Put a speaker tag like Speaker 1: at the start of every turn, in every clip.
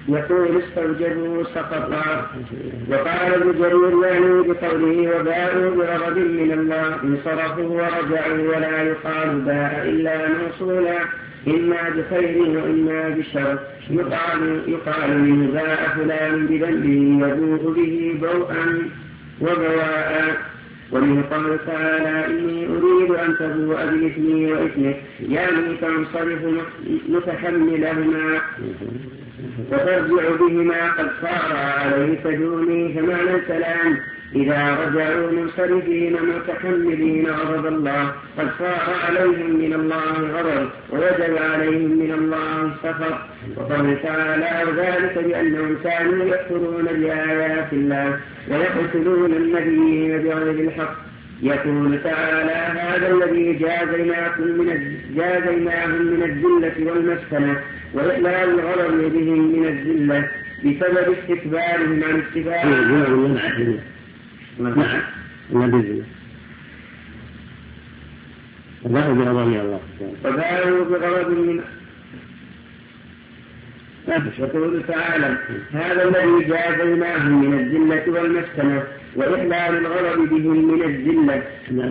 Speaker 1: يقول استوجبوا سقطا. وقال ابن جرير يعني بقوله وباءوا بغضب من الله انصرفوا ورجعوا ولا يقال باء إلا موصولا إما بخير وإما بشر. يقال منه باء فلان بذنبه يبوء به بوءا وبواء. ومن قوله تعالى إني أريد أن تبوء بإثمي وإثمك يعني تنصرف متحملهما وترجع بهما قد صار عليك دوني. فمعنى الكلام إذا رجعوا منصرفين متحملين غضب الله قد صار عليهم من الله غضب ووجب عليهم من الله سخط. وقال تعالى ذلك بأنهم كانوا يكفرون بآيات الله ويقتلون النبيين بغير الحق. يقول تعالى هذا الذي جازيناهم من الذلة والمسكنة وإقلال الغضب بهم من الذلة بسبب استكبارهم عن اتباعهم. وباءوا بغضب من يقول تعالى هذا الذي جازيناهم من الذلة والمسكنة وإحلال الغضب بهم من الذلة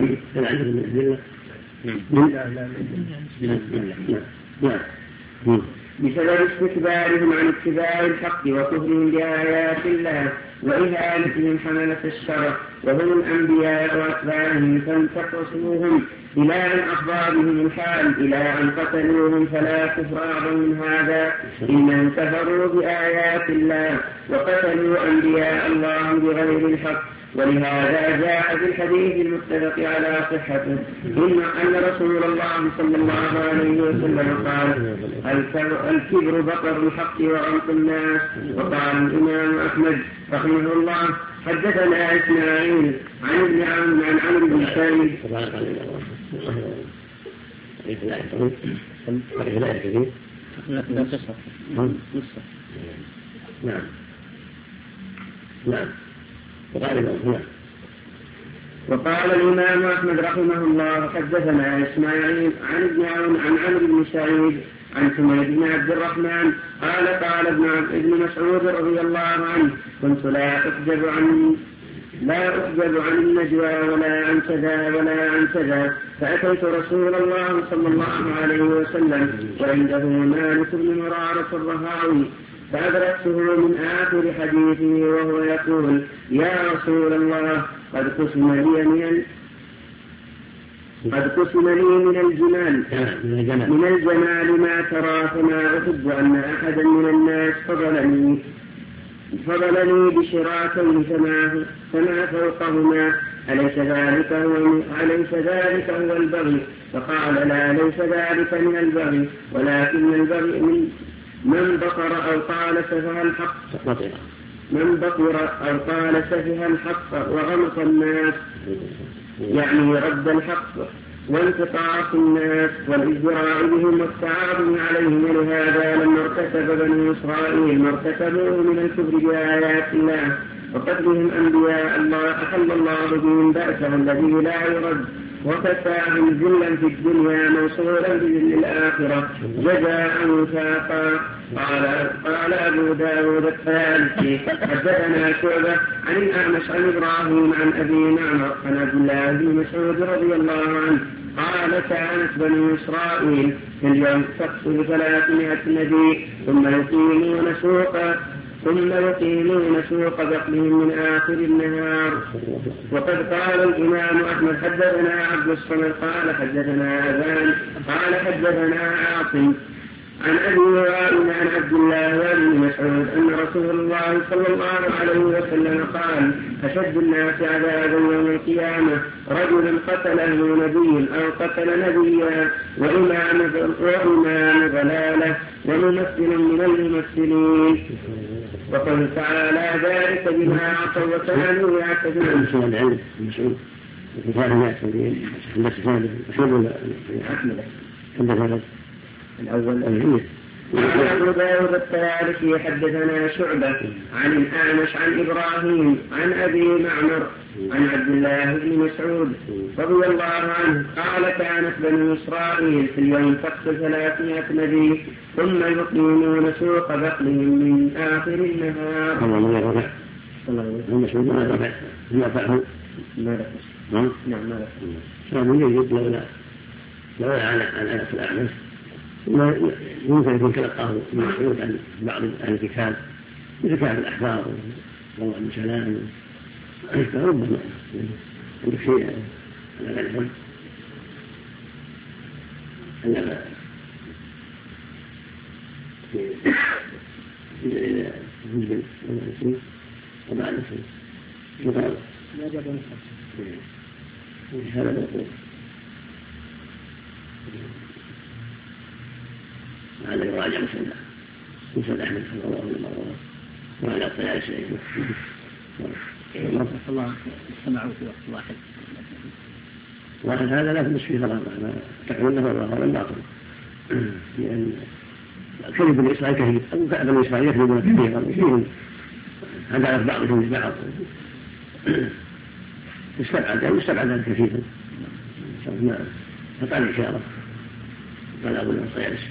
Speaker 1: بسبب استكبارهم عن اتباع الحق وكفرهم بآيات الله وإهانتهم حملة الشرع وهم الأنبياء وأتباعهم فانتقصوهم إلى أن أخبر بهم الحال إلى أن قتلوهم فلا كفر أعظم من هذا. إنهم كفروا بآيات الله وقتلوا أنبياء الله بغير الحق. ولهذا جاء في الحديث المتفق على صحته أن رسول الله صلى الله عليه وسلم قال الكبر بطر الحق وغمط الناس. وقال الإمام أحمد رحمه الله حدثنا إسماعيل عن ابن عون عن عمرو بن سعيد وقال الإمام أحمد رحمه الله حدثنا إسماعيل عن ابن عون عن عمرو بن سعيد عن حميد بن عبد الرحمن قال ابن مسعود رضي الله عنه كنت لا أحجب عن النجوى ولا عن كذا ولا عن كذا فأتيت رسول الله صلى الله عليه وسلم وعنده مالك بن مرارة الرهاوي فأدركته من آخر حديثه وهو يقول يا رسول الله قد قسم لي من الجمال ما ترى فما أحب أن أحدا من الناس فضلني بشراكين فما فوقهما أليس ذلك هو البغي؟ فقال لا ليس ذلك من البغي ولكن البغي من بطر أو قال سفه الحق وغمط الناس يعني رد الحق وانتقاص الناس والإجراء بهم والتعاظم عليهم. ولهذا لما ارتكب بني إسرائيل ما ارتكبوه من الكفر بآيات الله وقتلهم أنبياء الله أحل الله بهم بأسه الذي لا يرد وكفاهم ذلا في الدنيا موصولا بذل الآخرة جزاء وفاقا. قال أبو داود الطيالسي حدثنا شعبة عن الأعمش عن إبراهيم عن أبي معمر عن عبد الله بن مسعود رضي الله عنه قال كانت بني إسرائيل في اليوم تقتل 300 نبي ثم يقيمون سوق بقلهم من آخر النهار. وقد قال الإمام أحمد حدثنا عبد الصمد قال حدثنا أبان قال حدثنا عاصم عن أبي وائل عن عبد الله وابن مسعود أن رسول الله صلى الله عليه وسلم قال أشد الناس عذابا يوم القيامة رجل قتله نبي أو قتل نبيا وإمام ضلالة وممثل من الممثلين. وقال تعالى ذلك بما عصوا وكانوا يعتدون.
Speaker 2: الأول
Speaker 1: قال أبو داود الطيالسي حدثنا شعبة عن الأعمش عن إبراهيم عن أبي معمر عن عبد الله بن مسعود رضي الله عنه قال كانت بنو إسرائيل في اليوم تقتل 300 نبي ثم يقيمون سوق بقلهم من آخر النهار.
Speaker 2: هم مسعود ما فعلوا نعم ما فعلوا يجب لولا على آية الأعمش يمكن يكون تلقاه مسعود عن بعض أهل الكتاب مثل كتاب الأحبار والله بن سلام ربما عندك شيء على ذلك أنما إذا نزل وبعد يقال
Speaker 3: لا جاب
Speaker 2: هذا يقول هذا يراجع مسند أحمد صلى الله عليه وسلم وعلى الطيالسي
Speaker 3: الله استمعوا في وقت واحد
Speaker 2: هذا لا تمس فيه غلط تكون له الله ولا باطل لأن كذب بني إسرائيل كذب أو بني إسرائيل يكذبون كثيرا فيهم عدالة بعضهم لبعض يستبعد كثيرا فقال الإشارة قال أبو الطيالسي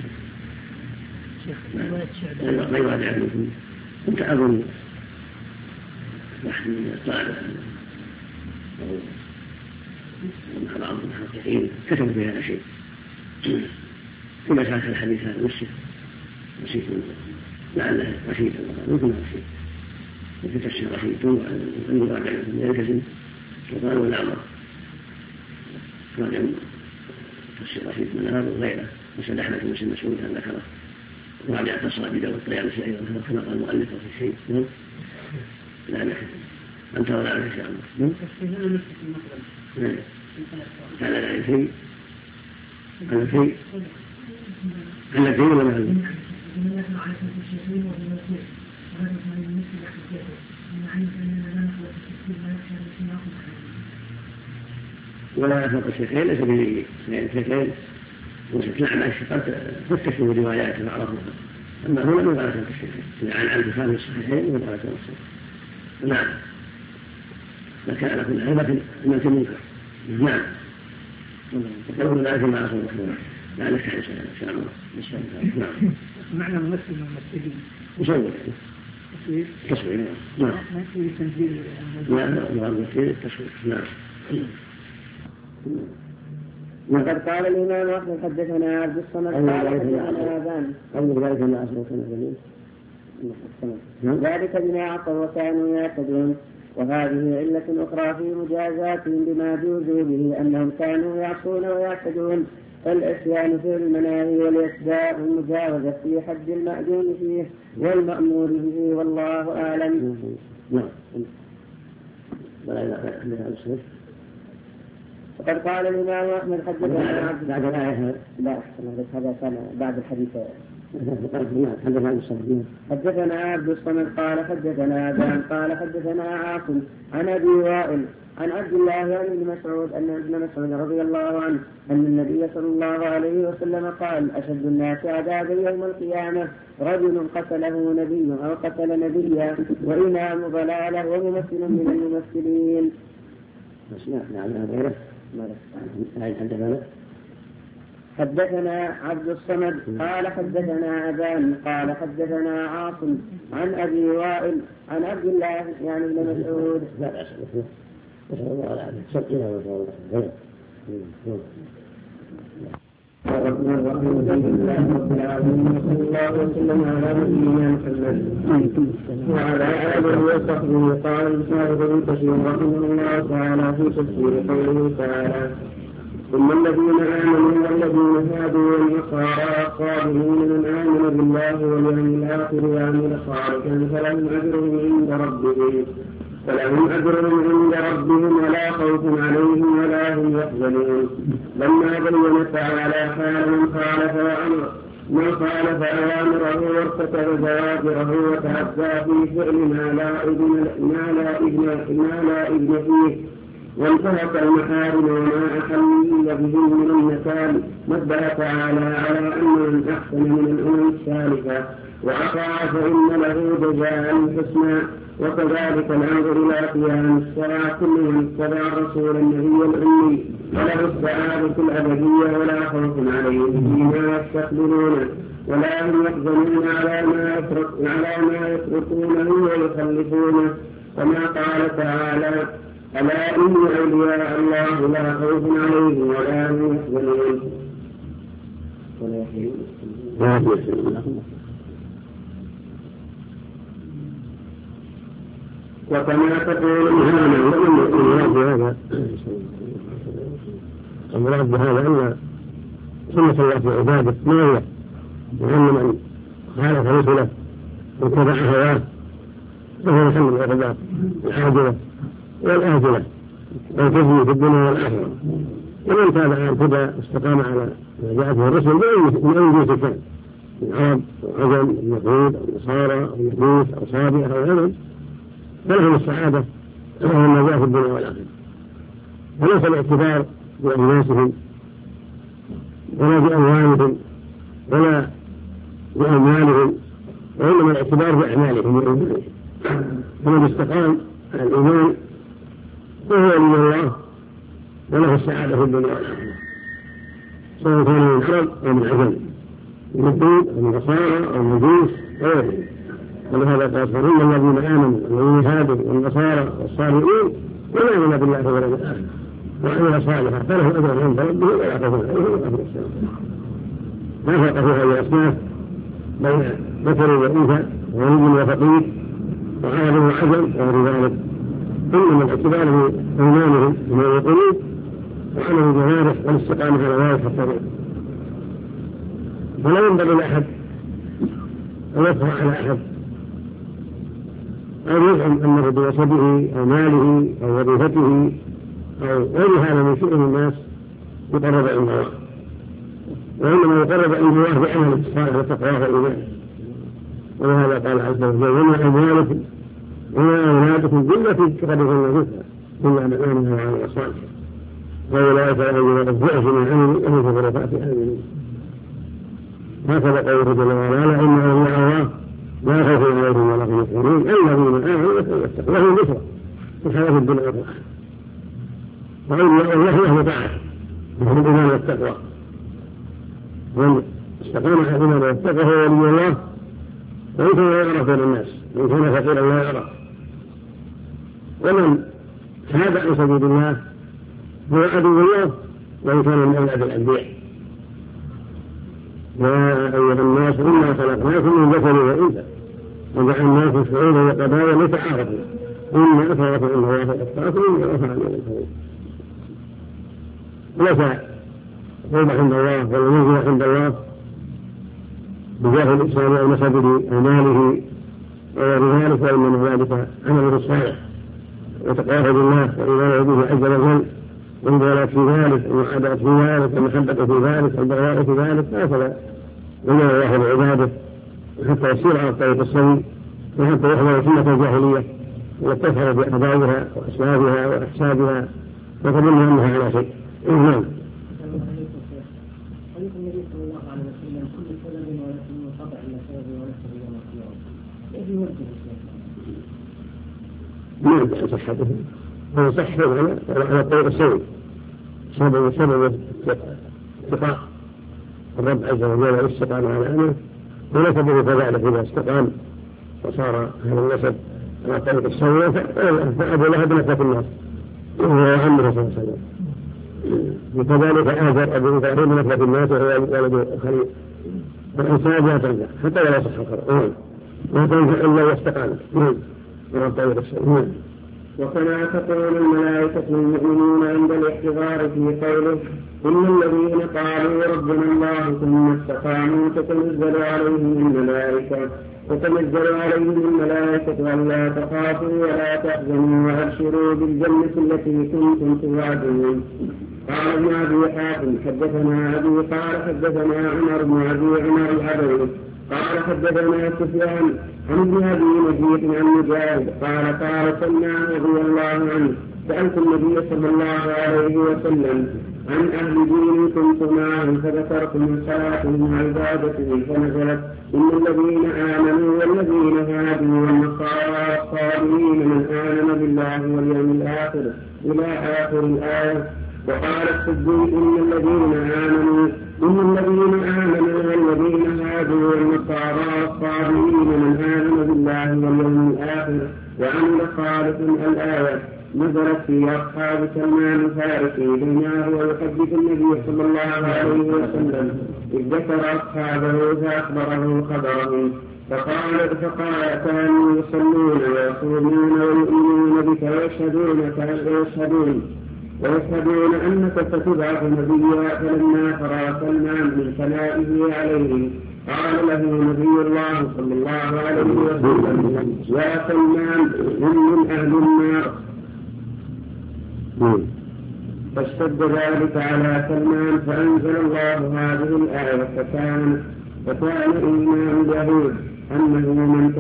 Speaker 2: ما يوادع منكم كنت أظن واحد من الطلبة أو بعض المحققين كتبوا في هذا شيء في مسألة الحديث هذا نسيت لعله رشيد ممكن رشيد وفي تفسير رشيد أن يراجع من يلتزم سلطان والأمر راجع تفسير رشيد من هذا وغيره مسألة أحمد بن مسعود أن ذكره وراجع تصل أبي داود الطيالسي أيضا كما قال المؤلف في شيء لا نحن أنت ولا أنت إن شاء الله هذا لا شيء هذا شيء ولا هذا ولا يفرق الشيخين ليس به الشيخين وستنعم الشيخات فتشوا بروايات بعضها أما هنا من غلطة الشيخين عن عبد الفهم الصحيحين من غلطة الصحيحين نعم لكن على كل حال لكن المنكر منكر نعم تقولون ذلك مع رسول الله لا نفتح إن شاء الله نعم
Speaker 3: معنى ممثل وممثلين
Speaker 2: مصور تصوير نعم
Speaker 3: ما يكون تنزيل
Speaker 2: لا التصوير نعم
Speaker 1: وقد قال الإمام أحمد حدثنا عبد الصمد قال حدثنا أبان ذلك بما عصوا وكانوا يعتدون. وهذه علة أخرى في مجازاتهم بما جوزوا به أنهم كانوا يعصون ويعتدون فالعصيان في المناهي والإسداء والمجاوزة في حد المأذون فيه والمأمور به والله أعلم. وقد قال الإمام أحمد حدثنا
Speaker 2: بعد الآية
Speaker 1: هذا كان بعد الحديث حدثنا عبد الصمد قال حدثنا أبان قال حدثنا عاصم عن أبي وائل عن عبد الله بن مسعود أن ابن مسعود رضي الله عنه أن النبي صلى الله عليه وسلم قال أشد الناس عذابا يوم القيامة رجل قتله نبي أو قتل نبيا وإمام ضلالة وممثل من الممثلين. حدثنا عبد الصمد قال حدثنا أبان قال حدثنا عاصم عن أبي وائل عن عبد الله يعني بن مسعود. الرحمن الرحيم الحمد لله رب العالمين وصلى الله وسلم على نبينا محمد وعلى آله وصحبه. قال الشارح ابن كثير رحمه الله تعالى في تفسير قوله تعالى ثم الذين آمنوا والذين هادوا والنصارى الصابرين من آمن بالله واليوم الآخر وعمل صالحا فلهم أجرهم عند ربهم ولا خوف عليهم ولا هم يحزنون. لما بين تعالى حال من خالف أوامره وارتكب زواجره وتعدى في فعل ما لا إذن فيه وانتهك المحارم وما أحل به من النكال. نبه تعالى على أن من أحسن من الأمم السالفة وأطاع فإن له جزاء الحسنى. وكذلك الأمر إلى قيام الساعة كل من اتبع رسول النبي الأمي وله السعادة الأبدية ولا خوف عليهم فيما يستقبلونه ولا هم يحزنون على ما يتركونه ويخلفونه. كما قال تعالى: ألا إن أولياء الله لا خوف عليهم ولا هم يحزنون. وكما تقول
Speaker 2: المراد بهذا أن سنة الله في عباده ما هي وأن من خالف رسله واتبع هواه فهو يحمل العقوبات العاجلة والآجلة والخزي في الدنيا والآخرة. ومن تابع الهدى واستقام على ما جاء به الرسل من أي جنس كان من عرب أو عجم أو يهود أو نصارى أو مجوس أو صابئة أو غيرهم فلهم السعادة ولهم النجاة في الدنيا والآخرة. وليس الاعتبار بأناسهم ولا بأموالهم ولا بأموالهم وإنما الاعتبار بأعمالهم وأعمالهم. فمن استقام على الإيمان فهو من الله وله السعادة في الدنيا والآخرة سواء كان من عرب أو من عجم من الدين أو من نصارى أو من مجوس غيرهم. ولهذا قال إن الذين آمنوا والذين هادوا والنصارى والصالحين وآمنوا بالله واليوم الآخر وعمل صالحا فله أجر عند ربه ولا خوف عليهم ولا هم يحزنون. ما فرق في هذه الأصناف بين ذكر وأنثى وغني وفقير وعرب وعجم وغير ذلك. إنما الاعتبار بإيمانهم بما يقولون وعمل الجوارح والاستقامة على ذلك الطريق. فلا ينبغي لأحد أن يفرح على أحد أو يزعم أنه بوسبه أو ماله أو وظيفته أو غير هذا من شؤون الناس يقرب عند الله، وإنما يقرب عند الله بعمل الصالح والتقوى والإيمان. ولهذا قال عز وجل: وما أموالكم وما أولادكم بالتي تقربون مثلها إلا من آمن وعمل صالحا وأولئك الذين الضعف من عمل وهم في غرفات آمنين. هكذا قوله جل وعلا: إن أولياء الله لا خوف عليهم ولا هم يحزنون الذين آمنوا واتقوا لهم بشرى في الحياة الدنيا والآخرة. وأولياء الله له طاعة وهم الإيمان والتقوى. من استقام على الإيمان والتقوى هو ولي الله، وإن كان لا يعرف بين الناس، وإن كان فقيرا لا يعرف. ومن حاد عن سبيل الله هو عدو الله، وإن كان من أولاد الأنبياء. يا أيها الناس إنا خلقناكم من ذكر وأنثى وجعلناكم شعوبا وقبائل لتعارفوا إن أكرمكم عند الله أتقاكم إن الله عليم خبير. ليس قرب عند الله ولا منزل عند الله بجاه الإسلام أو نسبه أو ماله وغير ذلك، وإنما ذلك عمله الصالح وتقواه بالله وإيمانه به عز وجل والمبالاة في ذلك والمحبة في ذلك والمحبة في ذلك والبغضاء في ذلك. هكذا يمنع الله بعباده حتى يسير على الطريق السوي وحتى يحضر سنة الجاهلية وتفعل بأعدائها وأسبابها وأحسابها وتظن أنها على شيء. نعم. ما يدعي صحته، هو صحته على الطريق السوي سبب استقاء الرب عز وجل والاستقامة على أمره، ونسبه كذلك إذا استقام وصار هذا النسب على الطريق السوي فأبو لهب نكبة الناس وهو عمه صلى الله عليه وسلم. وكذلك آزر أبو إبراهيم نكبة الناس وهو ولد خليل. فالإنسان لا تنجح حتى ولا صح القرآن لا تنجح إلا واستقامت على الطريق السوي.
Speaker 1: وكما تقول الملائكة المؤمنون عند الاحتضار في قوله: إن الذين قالوا ربنا الله ثم استقاموا تتنزل عليهم الملائكة ألا تخافوا ولا تحزنوا وأبشروا بالجنة التي كنتم توعدون. قال ابن أبي حاتم: حدثنا أبي قال حدثنا عمر بن أبي عمر العبري قال حدثنا سفيان عن ابن أبي نجيح عن مجاهد قال سلمان رضي الله عنه: سألت النبي صلى الله عليه وسلم عن أهل دين كنت معهم فذكرتم صلاتهم وعبادتهم فنزلت إن الذين آمنوا والذين هادوا والنصارى والصابرين من آمن بالله واليوم الآخر إلى آخر الآية. وقال الصديق إن الذين آمنوا والذين هادوا والنصارى والصابرين من آمن بالله واليوم الآخر وعمل صالحا الآية نزلت في أصحاب سلمان الفارسي بينما هو يحدث النبي صلى الله عليه وسلم إذ ذكر أصحابه فأخبره خبرهم فقال كانوا يصلون ويصومون ويؤمنون بك ويشهدون أنك ستبعث نبيا. فلما فرغ سلمان من ثنائه عليه قال له نبي الله صلى الله عليه وسلم يا سلمان هم من أهل النار. فاشتد ذلك على سلمان فأنزل الله هذه الآية فكان إيمان اليهود أنه من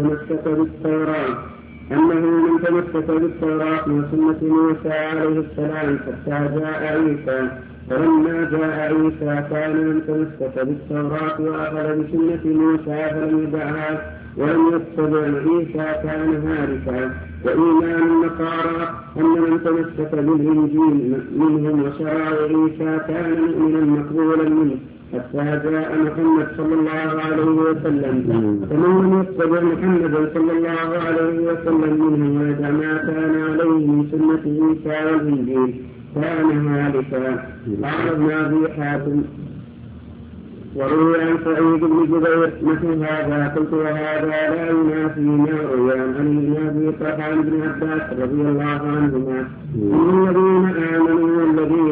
Speaker 1: تمسك بالتوراة وسنة موسى عليه السلام حتى جاء عيسى. فلما جاء عيسى كان من تمسك بالتوراة وأخذ بسنة موسى فلم يدعها ولم يتبع عيسى كان هالكا. وإيمان النصارى أن من تمسك بالإنجيل منهم وشرع عيسى كان مؤمنا مقبولا منه حتى جاء محمد صلى الله عليه وسلم. فمن لم يتبع محمدا صلى الله عليه وسلم منه ويدع ما كان عليه من سنة عيسى والإنجيل كان هالكا. قال ابن أبي حاتم وروي عن سعيد بن جبير مثل هذا قلت وهذا لا ينافي ما روي عن ابن أبي طلحة بن عباس رضي الله عنهما إن الذين آمنوا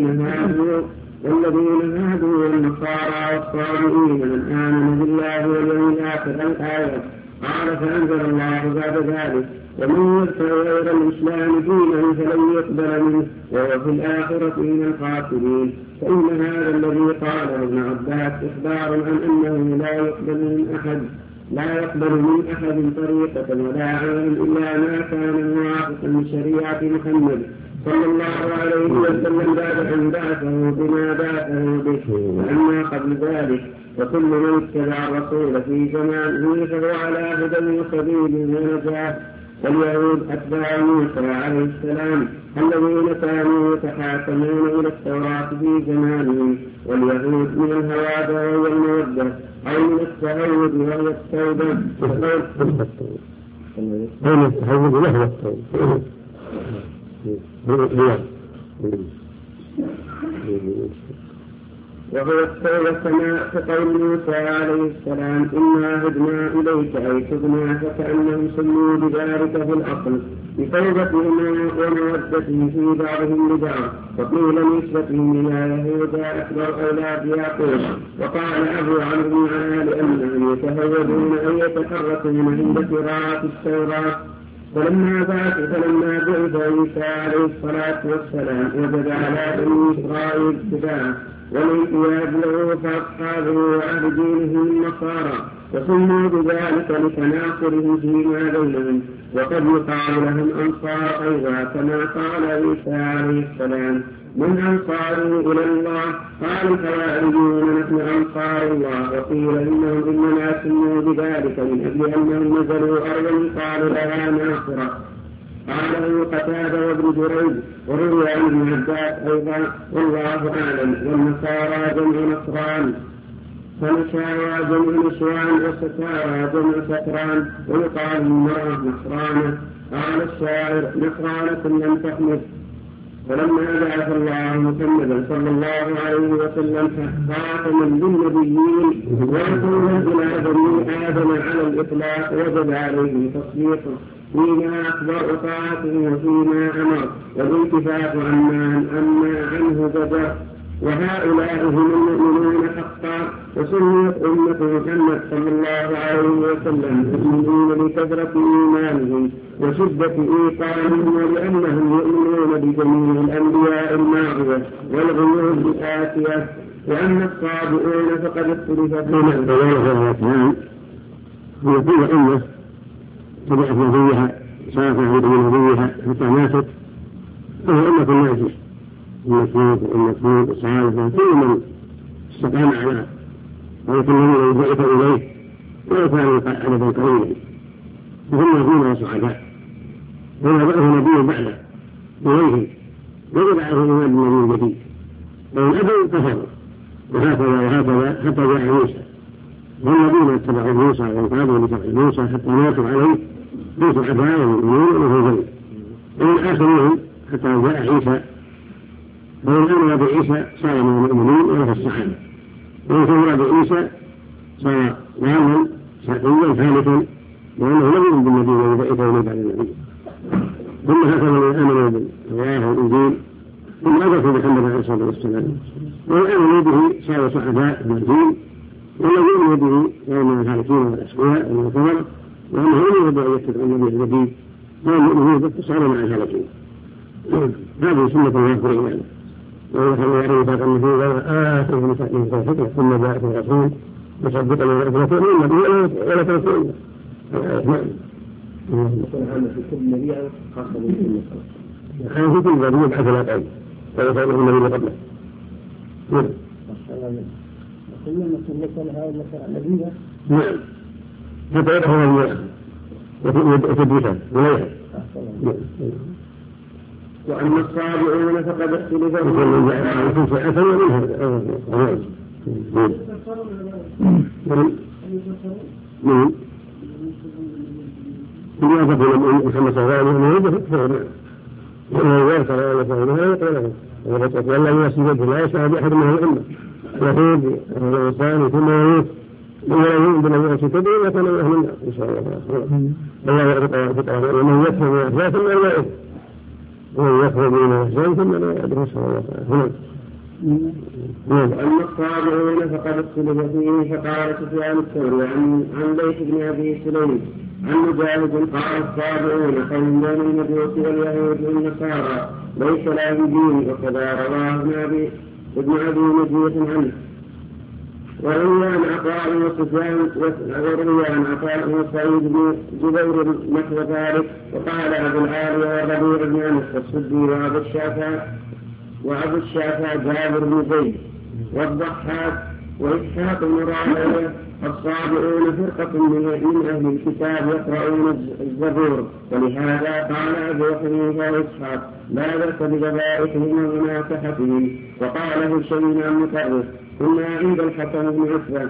Speaker 1: والذين هادوا والنصارى والصابئين من آمن بالله واليوم الآخر الآية. قال فأنزل الله بعد ذلك ومن يبتغي غير الإسلام دينا فلن يقبل منه وهو في الآخرة من الخاسرين. فإن هذا الذي قاله ابن عباس إخبار عن أنه لا يقبل من أحد طريقة ولا عمل إلا ما كان موافقا لشريعة محمد صلى الله عليه وسلم بعد أن بعثه بما بعثه به. وأما قبل ذلك وكل من اتبع الرسول في زمانه فهو على هدى وسبيل ونجاة. واليهود أتباع موسى عليه السلام الذين كانوا يتحاكمون إلى التوراة في زمانهم. واليهود من الهوادة وهي المودة أو من التهود وهي التوبة وهو التوبة كما كقول موسى عليه السلام إنا هدنا إليك أي تبنا فكأنهم سموا بذلك في الأصل بتوبتهم ومودتهم في بعضهم لبعض. وقيل نسبتهم إلى يهوذا أكبر أولاد يعقوب. وقال أبو عمرو بن علاء لأنهم يتهودون أن يتحركون عند قراءة التوراة. فلما بعث عيسى عليه الصلاة والسلام وجد على بني إسرائيل اتباعه والانقياد له فأصحابه وأهل دينه النصارى وسموا بذلك لتناصره فيما بينهم. وقد يقال لهم أنصار أيضا كما قال عيسى عليه السلام من أنصاره إلى الله؟ قال الحواريون نحن أنصار الله. وقيل إنهم إنما سموا بذلك من أجل أنهم نزلوا أرضا قالوا لها ناصرة. قاله قتادة وابن جريج. وروي عن ابن عباس أيضا والله أعلم. والنصارى جمع نصران فنشارى جمع نسوان وستارى جمع ستران. ويقال المرأة نصرانة. قال الشاعر نصرانة لم تحمد. ولما بعث الله محمدا صلى الله عليه وسلم خاتما للنبيين ورسولا إلى بني آدم على الإطلاق وجب عليه تصديقه فيما أخبر طاعته وفيما أمر والانتفاع عما عنه زجر. وهؤلاء هم المؤمنون حقا. وسميت أمة محمد صلى الله عليه وسلم المؤمنين لكثرة إيمانهم وشدة إيقانهم ولأنهم يؤمنون بجميع الأنبياء الماضية والغيوب الآتية. وأما الصابئون فقد اختلف فيهم.
Speaker 2: هي كل أمة تبعث نبيها صارت عبد نبيها حتى ماتت وهو أمة الناجية المسلوب الصالح كل من استقام على ولكن الذين بعث إليه ولو كانوا عددا قليلا وهم نبيون وصحاباء وما بعث نبي بعده إليهم وجب عليهم إيمان بالنبي جديد وإن أبوا كفروا وهكذا حتى جاء موسى والذين اتبعوا موسى وانقادوا لتبع موسى حتى ماتوا عليه في صحباء ومؤمنين وفي جنة ومن آخرهم حتى جاء عيسى ومن آمن بعيسى صار من المؤمنين وله الصحابة ومن كفر بعيسى صار ضالا شقيا ثالثا لأنه لم يؤمن بالنبي وبعثه من بعد النبي ثم هكذا من آمنوا بالتوراة والإنجيل ثم أدركوا محمد عليه الصلاة والسلام ومن آمنوا به صاروا صحباء مهديين والذين يؤمنوا به وهم الهالكين والأسقياء والكفر وأنه لم يرضى أن يتبعوا النبي الجديد والمؤمنين به صاروا مع الهالكين هذه سنة الله في العبادة ويخلوا يعلموا فاق النبي آتوا من توحيده ثم جاءت الرسول مصدقا لما تؤمنون به ولا تنكرون
Speaker 1: في كل نبي خاصة بالسنة
Speaker 2: في كل نبي يبعث لا تعلم ولا تعلم النبي قبله
Speaker 1: كلما سنة هذا مثلا نبيها
Speaker 2: نعم حتى يدخل وتدرسه وليها
Speaker 1: وأما الصابعون فقد اختلفوا
Speaker 2: لا يسعى بأحد من الأمة يهود الإنسان ثم يموت ولا يؤمن بالنبي كتبه وكان من أهل النار إن شاء الله. الله يرزق ومن يكفر بالأحزاب ثم لا يؤمن ومن يكفر بالأحزاب ثم لا يؤمن إن شاء الله.
Speaker 1: وأما الصابعون فقد اختلف فيه فقال سفيان الثوري عن ليث بن أبي سليم عن مجاهد قال الصابعون قوم بين المجوس واليهود والنصارى ليس لهم دين وكذا رواه ابن أبي مجيد عنه. وروي عن عطاء وسفيان وروي عن عطاء وسعيد بن جبير نحو ذلك وقال أبو العالية والربيع بن أنس والسدي وأبو الشافع جابر بن زيد والضحاك وإسحاق بن راهويه الصابئون فرقة من أهل الكتاب يقرؤون الزبور ولهذا قال أبو حنيفة وإسحاق لا بأس بذبائحهم ومناكحتهم وقال هشيم عن مطرف كنا عند الحكم بن عتبة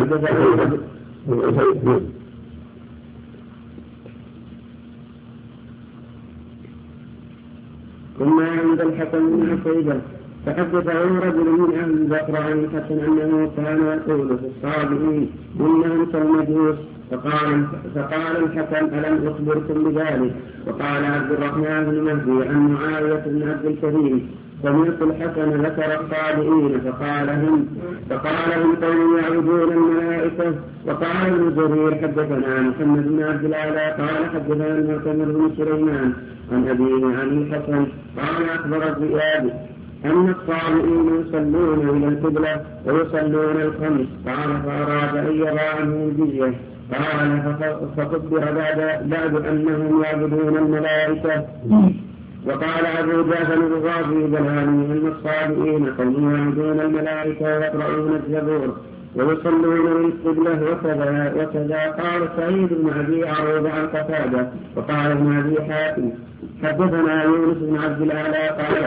Speaker 1: فحدثه رجل من أهل البصرة عن الحسن أنه كان يقول في الصابئين إنهم كالمجوس فقال الحسن ألم أخبركم بذلك؟ وقال عبد الرحمن بن مهدي عن معاوية بن عبد الكريم سمعت الحسن ذكر الصابئين فقال هم قوم يعبدون الملائكة. وقال ابن جرير حدثنا محمد بن عبد الأعلى قال حدثنا المعتمر بن سليمان عن أبيه عن الحسن قال أخبر الزيادي أن الصابئين يصلون إلى القبلة ويصلون الخمس. قال فأراد أن يرى عنه الجزية. قال فخبر بعد أنهم يعبدون الملائكة. وقال أبو جعفر الرازي بلاني أن الصابئين قوم يعبدون الملائكة ويقرؤون الزبور ويصلون للقبلة وكذا قال سعيد بن أبي عروبة عن قتادة. وقال ابن أبي حاتم حدثنا يونس بن عبد الأعلى قال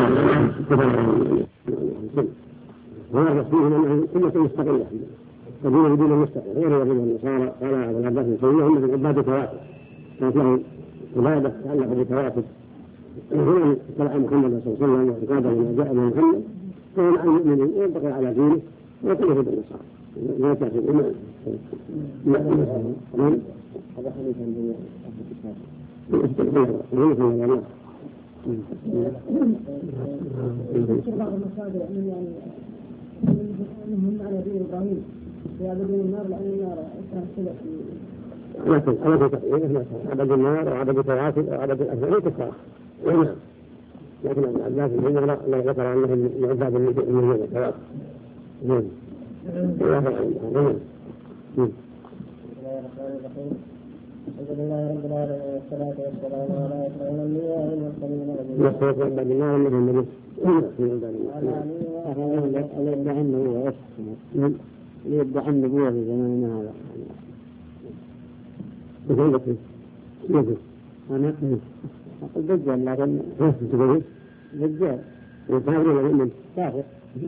Speaker 2: وهذا فيه أنه كلمة مستقلة الذين يدين المستقل غير يدين النصارى. قال أبو العباس بن سليم هم من عباد التواتر كانت لهم عبادة تتعلق بالتواتر هنا طلع محمد صلى الله عليه وسلم واعتقاده لما جاء من محمد فهو مع المؤمنين وينتقل على دينه ويكلف بالنصارى لا تأخذ الإيمان. هذا حديث عن
Speaker 3: بعض المصادر أنهم على دين إبراهيم يعبدون النار لأن النار
Speaker 2: لكن عبد النار وعبد التواتر وعبد الأسماء لا تكفر نعم. لكن الناس لا ذكر عنهم من عباد النجوم والتواتر نعم.
Speaker 3: الحمد لله رب العالمين والصلاة والسلام على أشرف الأنبياء والمرسلين نبينا محمد
Speaker 2: يدعي النبوة في زماننا هذا. أنا أقول دجال لكن دجال وكافر ولا مؤمن كافر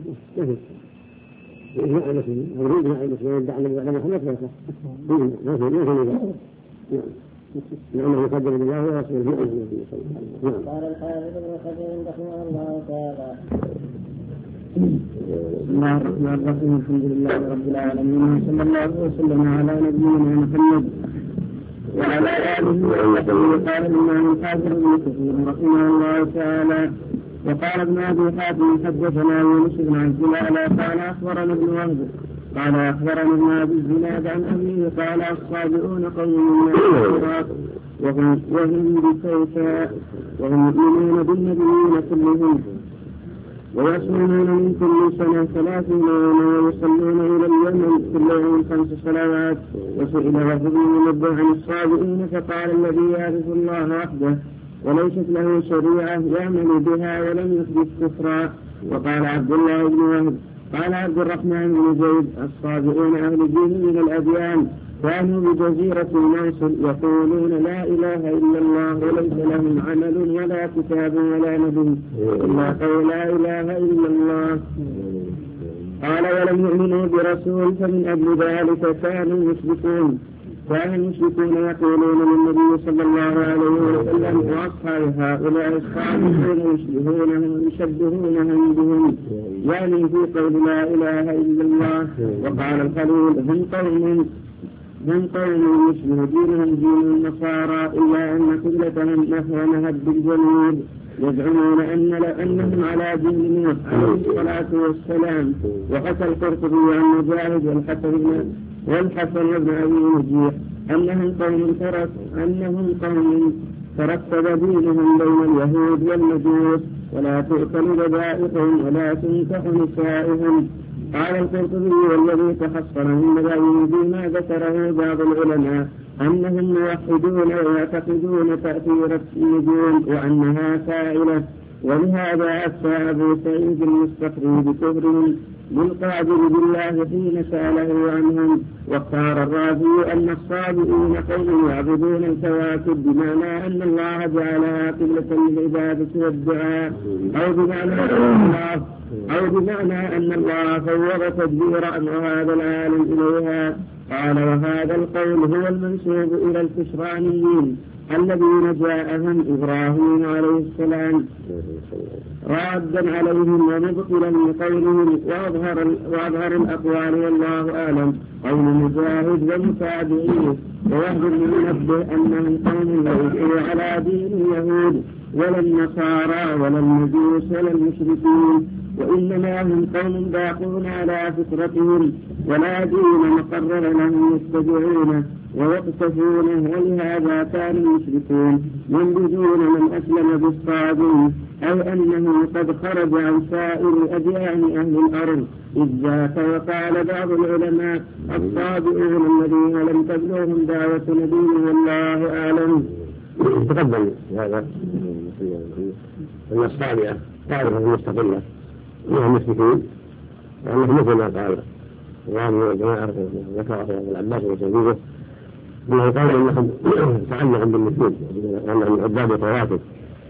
Speaker 2: يجمع المسلمين أو يجمع المسلمين يدعي النبوة على محمد فيصل ما في لأنه يقدر بالله ورسوله في النبي صلى الله عليه وسلم.
Speaker 3: قال الحافظ ابن كثير رحمه الله تعالى
Speaker 1: بسم الله الرحمن الرحيم الحمد لله رب العالمين وصلى الله وسلم على نبينا محمد وعلى آله وصحبه. قال الإمام الحافظ ابن كثير رحمه الله تعالى وقال ابن أبي حاتم حدثنا يونس بن عبد الله قال أخبرنا ابن وهب قال أخبرنا ابن أبي الزناد عن أبيه قال الصابئون قوم من العراق وهم بكيفاء وهم يؤمنون بالنبيين كلهم ويصومون من كل سنة 30 يوما ويصلون إلى اليمن كل يوم 5 صلوات. وسئل وهب بن منبه عن الصابئين فقال الذي يعرف الله وحده وليست له شريعة يعمل بها ولم يحدث كفرا. وقال عبد الله بن وهب قال عبد الرحمن بن زيد الصابئون أهل دين من الأديان كانوا بجزيرة الموصل يقولون لا إله إلا الله وليس لهم عمل ولا كتاب ولا نبي إلا قول لا إله إلا الله. قال ولم يؤمنوا برسول فمن أجل ذلك كانوا يشركون. كان المشركون يقولون للنبي صلى الله عليه وسلم وأصحاب هؤلاء الصالحين يشبهونهم بهم يعني في قول لا إله إلا الله. وقال الخليل هم قوم يشبه دينهم دين النصارى إلا أن قبلتهم نحو نهب بالجنوب يزعمون أنهم على دين نوح عليه الصلاة والسلام. وقتل القرطبي عن مجاهد والحسن بن أبي نجيح أنهم قوم ترتب دينهم بين اليهود والمجوس ولا تؤكل ذبائحهم ولا تنكح نسائهم. قال القرطبي والذي تحصل من مذاهبهم فيما ذكره بعض العلماء أنهم موحدون ويعتقدون تأثير النجوم وأنها فاعلة. ولهذا أفتى أبو سعيد المستقري بكفرهم بالقادر بالله حين سأله عنهم. واختار الرازي أن الصابئين قوم يعبدون الكواكب بمعنى أن الله جعلها قبلة للعبادة والدعاء أو بمعنى أن الله فوض تدبير أمر هذا العالم إليها. قال وهذا القول هو المنسوب إلى الكشرانيين الذين جاءهم إبراهيم عليه السلام رادا عليهم ومبطلا لقولهم وأظهر الأقوال والله أعلم قول مجاهد ومتابعيه. ويهد المنبه أنهم قوم ليسوا على دين اليهود ولا النصارى ولا المجوس ولا المشركين وإنما هم قوم باقون على فطرتهم ولا دين مقرر لهم يتبعونه ويقتفونه. ولهذا كانوا المشركون ينبذون من أسلم بالصابئين أي أنه قد خرج عن سائر أديان أهل الأرض. إذ ذاك وقال بعض العلماء الصابئون الذين لم تبلغهم دعوة نبي والله أعلم.
Speaker 2: تقدم هذا أن الصابئة تعرف المستقلة وهم مشركين وأنه مثل ما قال وهذه الجماعة ذكر ابن العباس وسيده انه قال انهم تعلقوا بالمسلمين وانهم عباد الرواتب.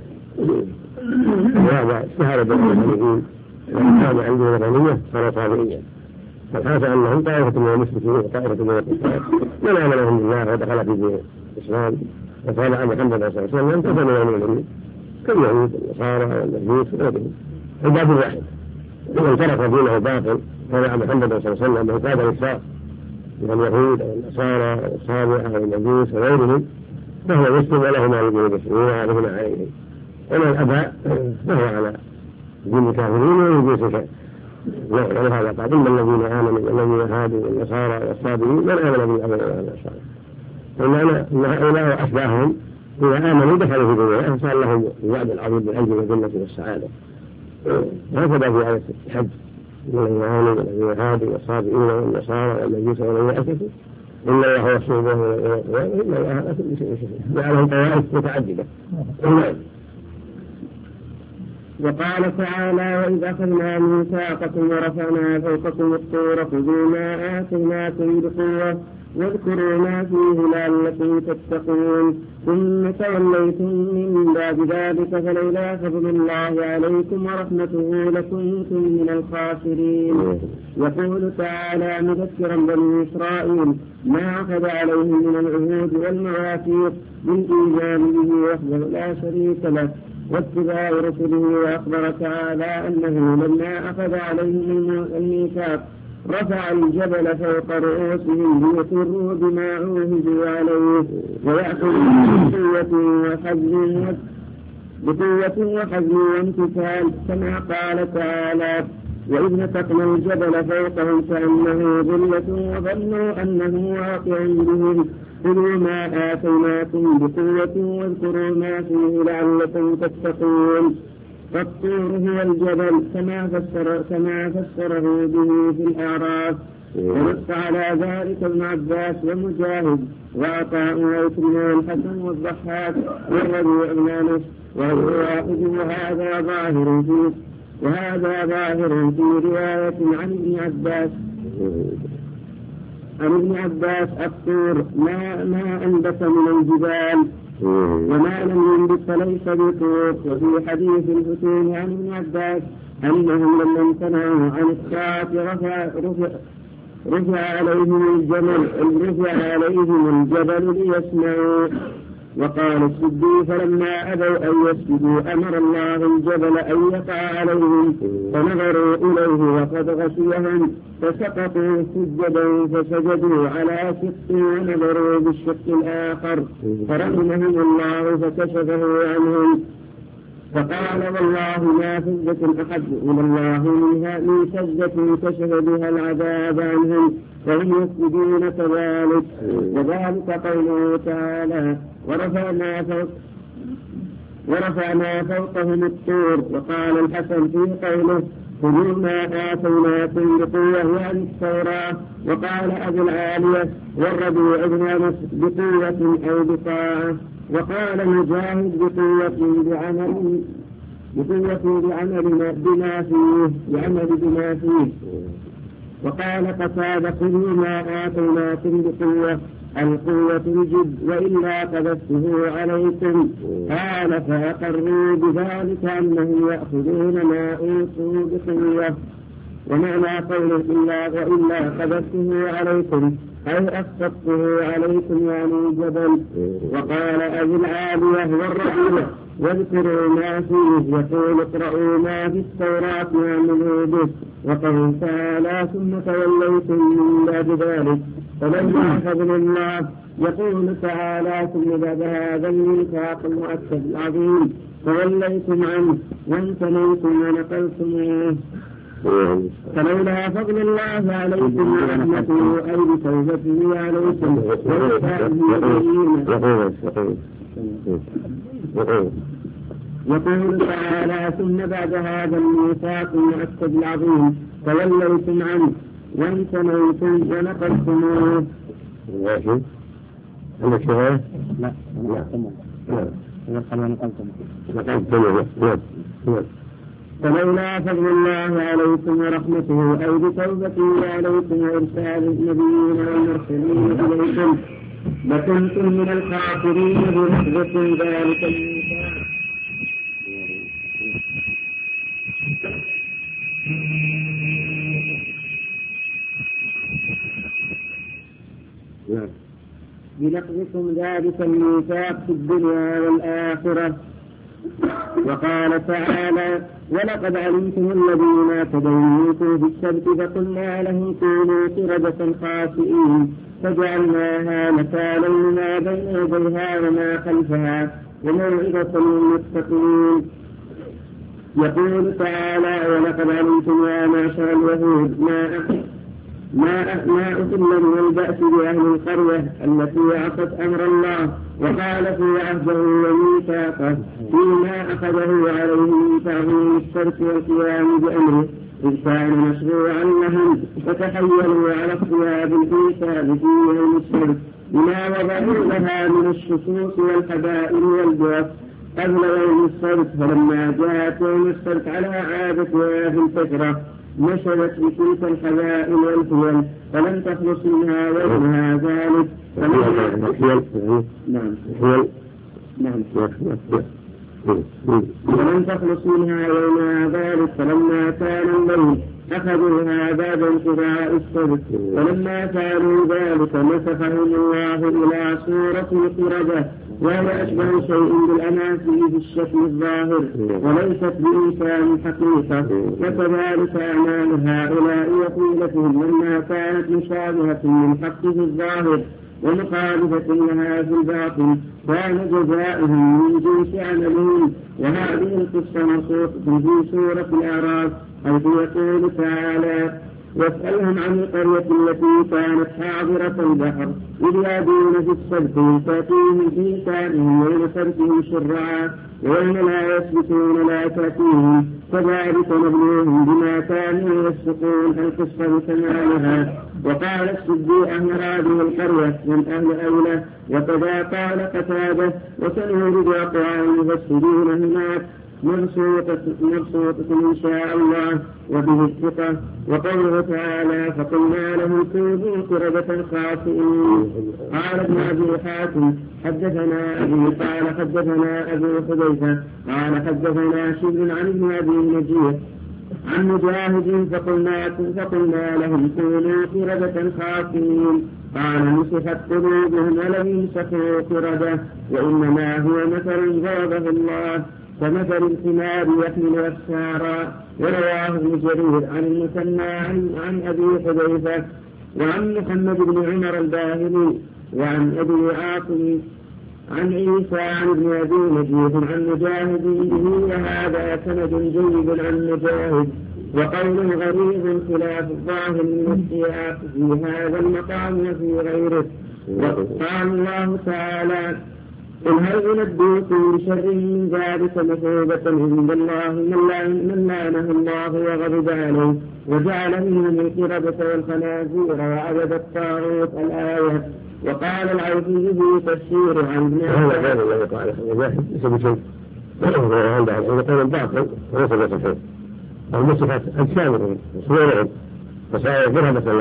Speaker 2: وهذا اشتهر بين المسلمين وكان عندهم وطنيه صاروا صابئيا. فالحاصل انهم طائفه من المشركين وطائفه من الكفار من امنهم بالله ودخل في دين الاسلام وتابع محمد صلى الله عليه وسلم كفر من المؤمنين كاليهود والنصارى والمجوس وغيرهم عباد واحد. ومن ترك دينه باطل تابع محمد صلى الله عليه وسلم وكاد الإسراء من اليهود أو النصارى أو الصابئة أو المجوس وغيرهم فهو مسلم وله ما يجب المسلمين وعليهم عليه. ومن أبى فهو على دين الكافرين ويجوز الكافر. ولهذا قال إن الذين آمنوا والذين هادوا والنصارى والصابئين من آمن بالله والنصارى. إن هؤلاء وأشباههم إذا آمنوا دخلوا في دنيا فصار لهم الوعد العظيم بالعز والجنة والسعادة. هكذا في آية الحج الذين آمنوا والذين هادوا والصابئين والنصارى والمجوس والذين أشركوا إن الله ورسوله إن الله على كل شيء شهيد جعلهم طوائف متعددة.
Speaker 1: وقال تعالى: وإذ أخذنا ميثاقكم ورفعنا فوقكم الطور خذوا ما آتيناكم بقوة واذكروا ما فيه لعلكم تتقون ثم توليتم من بعد ذلك فلولا فضل الله عليكم ورحمته لكنتم من الخاسرين. يقول تعالى مذكرا بني إسرائيل ما أخذ عليهم من العهود والمواثيق بالإيمان به وحده لا شريك له واتباع رسله. وأخبر تعالى أنه لما أخذ عليهم الميثاق رفع الجبل فوق رؤوسهم ليقروا بما عوهدوا عليه ويأخذوا بقوة وحزم وامتثال كما قال تعالى: وإذ نتقنا الجبل فوقهم كأنه ظلة وظنوا أنه واقع بهم خذوا ما آتيناكم بقوة واذكروا ما فيه لعلكم تتقون. فالطور هو الجبل كما فسره به في الأعراف. ونص على ذلك ابن عباس ومجاهد وعطاء وعكرمة والحسن والضحاك والربيع بن أنس وهو واحد. وهذا ظاهر في رواية عن ابن عباس الطور ما أنبت من الجبال وما لم ينبت فليس بطور. وفي حديث الفتون عن ابن عباس أنهم لما امتنعوا عن الساعة رفع عليهم الجبل ليسمعوا. وقال السدي فلما أبوا أن يسجدوا أمر الله الجبل أن يقع عليهم فنظروا إليه وقد غشيهم فسقطوا سجدا فسجدوا على شق ونظروا بالشق الآخر فرحمهم الله فكشفه عنهم. فقال: والله ما سجدة أحب إلى الله من سجدة كشف بها العذاب عنهم فهم يسجدون كذلك. وذلك قوله تعالى: ورفعنا فوقهم الطور. وقال الحسن في قوله: خذوا ما آتيناكم بقوة يعني التوراة. وقال أبو العالية والربيع بن أنس بقوة أو بطاعة. وقال مجاهد بقوة بعمل بما فيه. وقال قتادة: خذوا ما آتيناكم بقوة القوة الجد وإلا قذفته عليكم. قال: فأقروا بذلك أنهم يأخذون ما أوتوا بقوة. ومعنى قوله وإلا قذفته عليكم أي أسقطته عليكم يعني الجبل. وقال أبو العالية والربيع: واذكروا ما فيه يقول اقرأوا ما في التوراة واعملوا به. وقال تعالى: ثم توليتم من بعد ذلك فلما فضل الله. يقول تعالى: ثم بعد هذا الميثاق المؤكد العظيم توليتم عنه وامتنيتم ونقلتموه. فلولا فضل الله عليكم ورحمته أي بتوبته عليكم يقول تعالى: ثم بعد هذا الميثاق المؤكد العظيم توليتم عنه وامتنيتم ونقلتموه.
Speaker 2: عندك شغله؟
Speaker 3: لا
Speaker 1: فلولا فضل الله عليكم ورحمته أي بتوبته عليكم وإرسال النبيين والمرسلين إليكم لكنتم من الخاسرين بنسبة ذلك الميثاق. بنقضكم ذلك الميثاق في الدنيا والآخرة. وقال تعالى: ولقد علمتم الذين اعتدوا منكم في السبت فقلنا لهم كونوا قردة خاسئين فجعلناها نكالا لما بين يديها وما خلفها وموعظة للمتقين. يقول تعالى: ولقد علمتم يا معشر اليهود ما أهل من البأس بأهل القرية التي عصت أمر الله وخالفوا عهده وميثاقه فيما أخذه عليه من تعظيم الشرك والقيام بأمره إذ كان مشروعا لهم فتحيلوا على اختيار الإنسان في يوم الشرك بما وضعوا لها من الشكوك والحبائل والبعث قبل يوم السبت. فلما جاءت يوم السبت على عادتها في الفترة نشرت بتلك الحبائل والحيل فلم تخلص منها وجهها ذلك فلم تخلص منها يومها ذلك. فلما كان الليل أخذوا هذا بانقضاء السبت ولما فعلوا ذلك نسخهم الله إلى صورة القردة وهي أشبه شيء بالأناسي في الشكل الظاهر وليست بإنسان حقيقة. وكذلك أعمال هؤلاء وقيلتهم لما كانت مشابهة من حق في الظاهر ومخالفة لها في الباطن كان جزاؤهم من جنس عملهم. وهذه القصة منصوصة في سورة الأعراف حيث يقول تعالى واسألهم عن القرية التي كانت حاضرة البحر إذ يأتون في السبت تأتيهم حيتانهم يوم سبتهم شرعا ويوم لا يسبتون لا تأتيهم كذلك نبلوهم بما كانوا يفسقون. القصة بكمالها. وقال السدي أهل هذه القرية من أهل أولى وكذا قال قتادة وسنورد أقوال المفسرين هناك مبسوطة إن شاء الله وبه الثقة. وقوله تعالى فقلنا له كونوا قردة خاسئين. قال ابن أبي حاتم حدثنا أبي قال حدثنا أبو حذيفة قال حدثنا شبل عن ابن أبي نجيح عن مجاهد فقلنا لهم كونوا قردة خاسئين. قال نسخت قلوبهم ولم ينسخوا قردة وإنما هو مثل ضربه الله كمثل الحمار يحمل أسفارا. ورواه ابن جرير عن المثنى عن أبي حذيفة وعن محمد بن عمر الباهلي وعن أبي عاصم عن عيسى عن ابن أبي نجيح عن مجاهد وهذا سند جيد عن مجاهد. وقول غريب خلاف الظاهر من السياق في هذا المقام وفي غيره. وقال الله تعالى قل هل أنبئكم بشر من ذلك مثوبة عند الله من لعنه الله وغضب عليه وجعل منهم القردة والخنازير وعبد الطاغوت الآية. وقال العوفي في تفسير عن ابن عباس
Speaker 2: المسخة أجسامهم صورهم وسائر قردة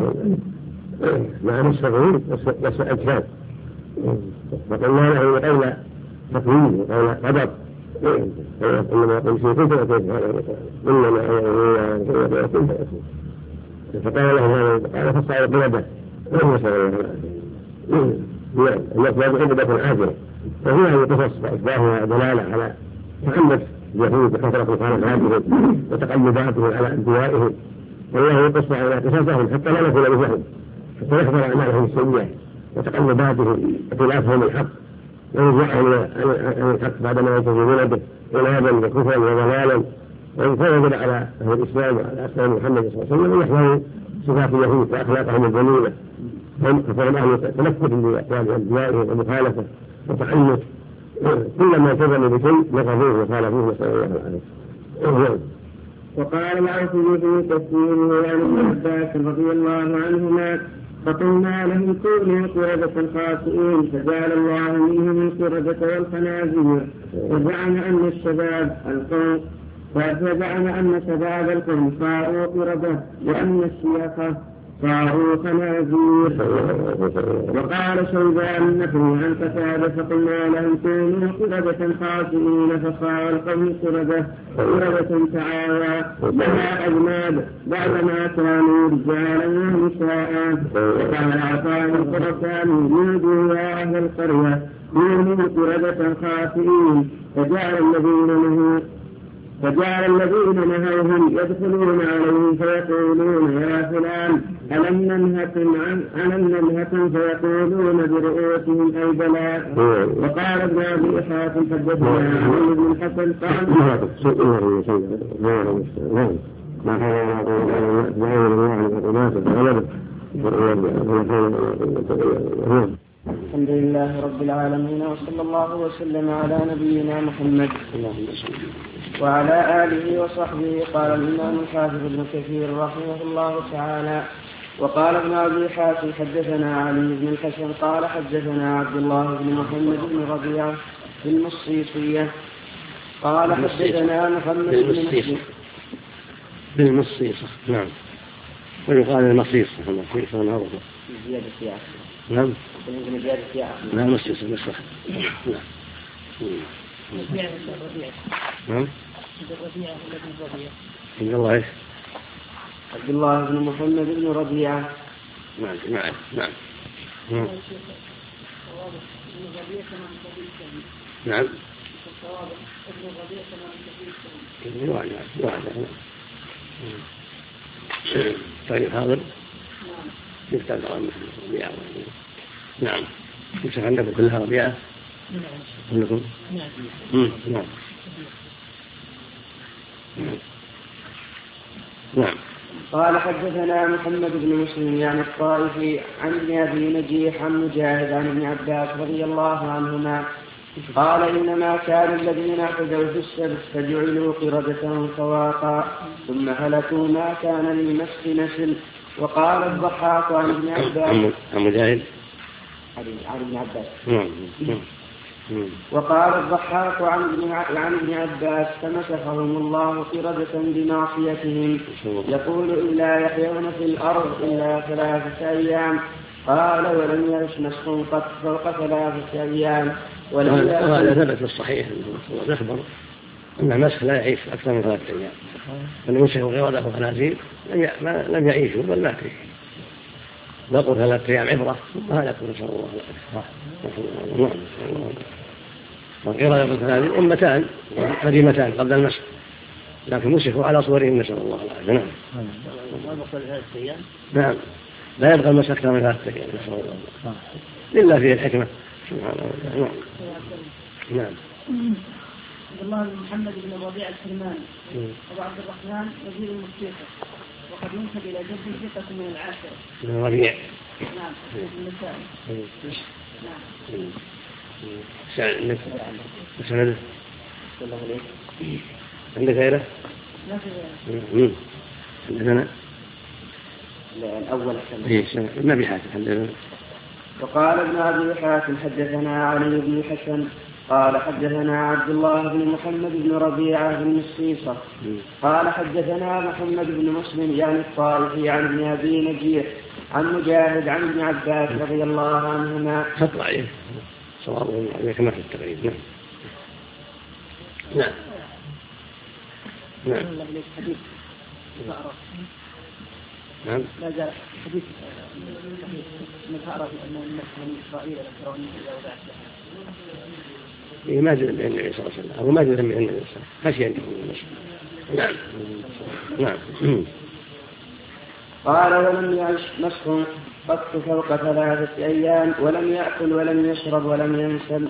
Speaker 2: مع نسخهم بس أجسام. فقلنا له قول تقويم وقول قدر إنما يقول شيء كنت أكيد إنما يكون فيكون. فقال له هذا قال فصار قردة ولم يسأل الناس لا يحب أن عاجلة. فهي هذه القصص وأشباهها دلالة على تعنت اليهود بكثرة مخالفاتهم وتقلباتهم على أنبيائهم. والله يقص على قصصهم حتى لا نكون مثلهم حتى يحضر أعمالهم السيئة وتقلباتهم وخلافهم الحق ويرجعهم عن الحق بعدما ينتهون به عنادا وكفرا وضلالا. وينفرد على أهل الإسلام وعلى أسلام محمد صلى الله عليه وسلم ويحذروا صفات اليهود وأخلاقهم الذميمة. فهم أهل تنفذ بأقوال أنبيائهم ومخالفة وتعنت كلما كذبوا بشيء نقضوه وخالفوه نسأل الله العافية.
Speaker 1: وقال العوفي في تفسيره عن ابن عباس رضي الله عنهما فقلنا لهم كونوا قردة خاسئين فجعل الله منهم القردة والخنازير وزعم أن الشباب القوم فزعم أن شباب القوم صاروا قردة وأن الشيخ صاروا خنازير. وقال شيبان النفري عن قتادة فقلنا لهم كونوا قردة خاسئين فصار القوم قردة تعاوى لها أجناد بعدما كانوا رجالا ونساء. وقال عطاء الخرساني نودوا يا أهل القرية كونوا قردة خاسئين فجعل الذين نهوهم يدخلون عليهم فيقولون يا فلان ألم ننهكم فيقولون برؤوسهم أي بلى. وقال ابن أبي حاتم حدثنا عن ابن الحسن قال
Speaker 2: ما كان دعوة الله عن القناة والغلبة
Speaker 1: الحمد لله رب العالمين وصلى الله وسلم على نبينا محمد وعلى آله وصحبه. قال الإمام الحافظ ابن كثير رحمه الله تعالى وقال ابن أبي حاتم حدثنا علي بن الحسن قال حدثنا عبد الله بن محمد بن ربيعة بالمصيصية قال حدثنا محمد بن مسلم
Speaker 2: بالمصيصة. نعم. ويقال المصيص معروفة.
Speaker 1: زيادة سياق.
Speaker 2: نعم.
Speaker 1: زيادة سياق.
Speaker 2: لا مصيص مصح. نعم. نعم. عبد الله إيش؟
Speaker 1: عبد الله بن محمد بن ربيعة.
Speaker 2: نعم. نعم. نعم. نعم. طيب حاضر. يفتح عن ربيعة. نعم. يفتح عندكم كلها ربيعة. عندكم. نعم. نعم.
Speaker 1: قال حدثنا محمد بن مسلم يعني الطائفي عن ابن أبي نجيح عن مجاهد عن ابن عباس رضي الله عنهما قال إنما كان الذين اعتدوا في السبت فجعلوا قردة فواقا ثم هلكوا ما كان للمسك نسل. وقال الضحاك عن ابن عباس
Speaker 2: عن مجاهد
Speaker 1: عن ابن عباس.
Speaker 2: وقال
Speaker 1: الضحاك عن ابن عباس فمسخهم الله قردة بمعصيتهم يقول إلا يحيون في الأرض إلا 3 أيام. قال ولم يرش مسخ قط فوق 3 أيام.
Speaker 2: وهذا ثبت في الصحيح نخبر أن المسخ لا يعيش أكثر من 3 أيام. من يمسك قردة وخنازير لم يعيشوا بل ماتوا. نقول 3 أيام عبرة وهلك نسأل الله العافية. والقردة والخنازير أمتان قديمتان قبل المسخ لكن مسخوا على صورهم نسأل الله العافية. نعم. لا يبقى المسخ أكثر من 3 أيام نسأل الله العافية. إلا فيه الحكمة سبحانه وتعالى. نعم.
Speaker 3: عبد الله بن محمد بن ربيعة الكرماني أبو عبد الرحمن وزير الموسيقى وقد ينسب إلى جده ثقة من العاشرة.
Speaker 2: من ربيع.
Speaker 3: نعم. النسائي.
Speaker 2: نعم. سند. عندك غيره؟
Speaker 3: لا في غيره.
Speaker 2: عندنا
Speaker 1: الأول
Speaker 2: النبي حاتم حدثنا.
Speaker 1: وقال ابن أبي حاتم حدثنا علي بن الحسن قال حدثنا عبد الله بن محمد بن ربيعة بن الصيصة قال حدثنا محمد بن مسلم يعني الطائفي عن ابن أبي نجيح عن مجاهد عن ابن عباس رضي الله عنهما.
Speaker 2: خط عليه صواب عليه كما في التقريب. نعم. نعم. نعم. نعم.
Speaker 3: لا زال حديث متعرف أن المسلم إسرائيل الإلكترونية
Speaker 2: ما جاء من النبي صلى الله عليه وسلم أو ما جاء من النبي صلى الله عليه وسلم خشية أن يكون المسلم. نعم. نعم.
Speaker 1: قال ولم يعش مسخ قط فوق 3 أيام ولم يأكل ولم يشرب ولم ينسل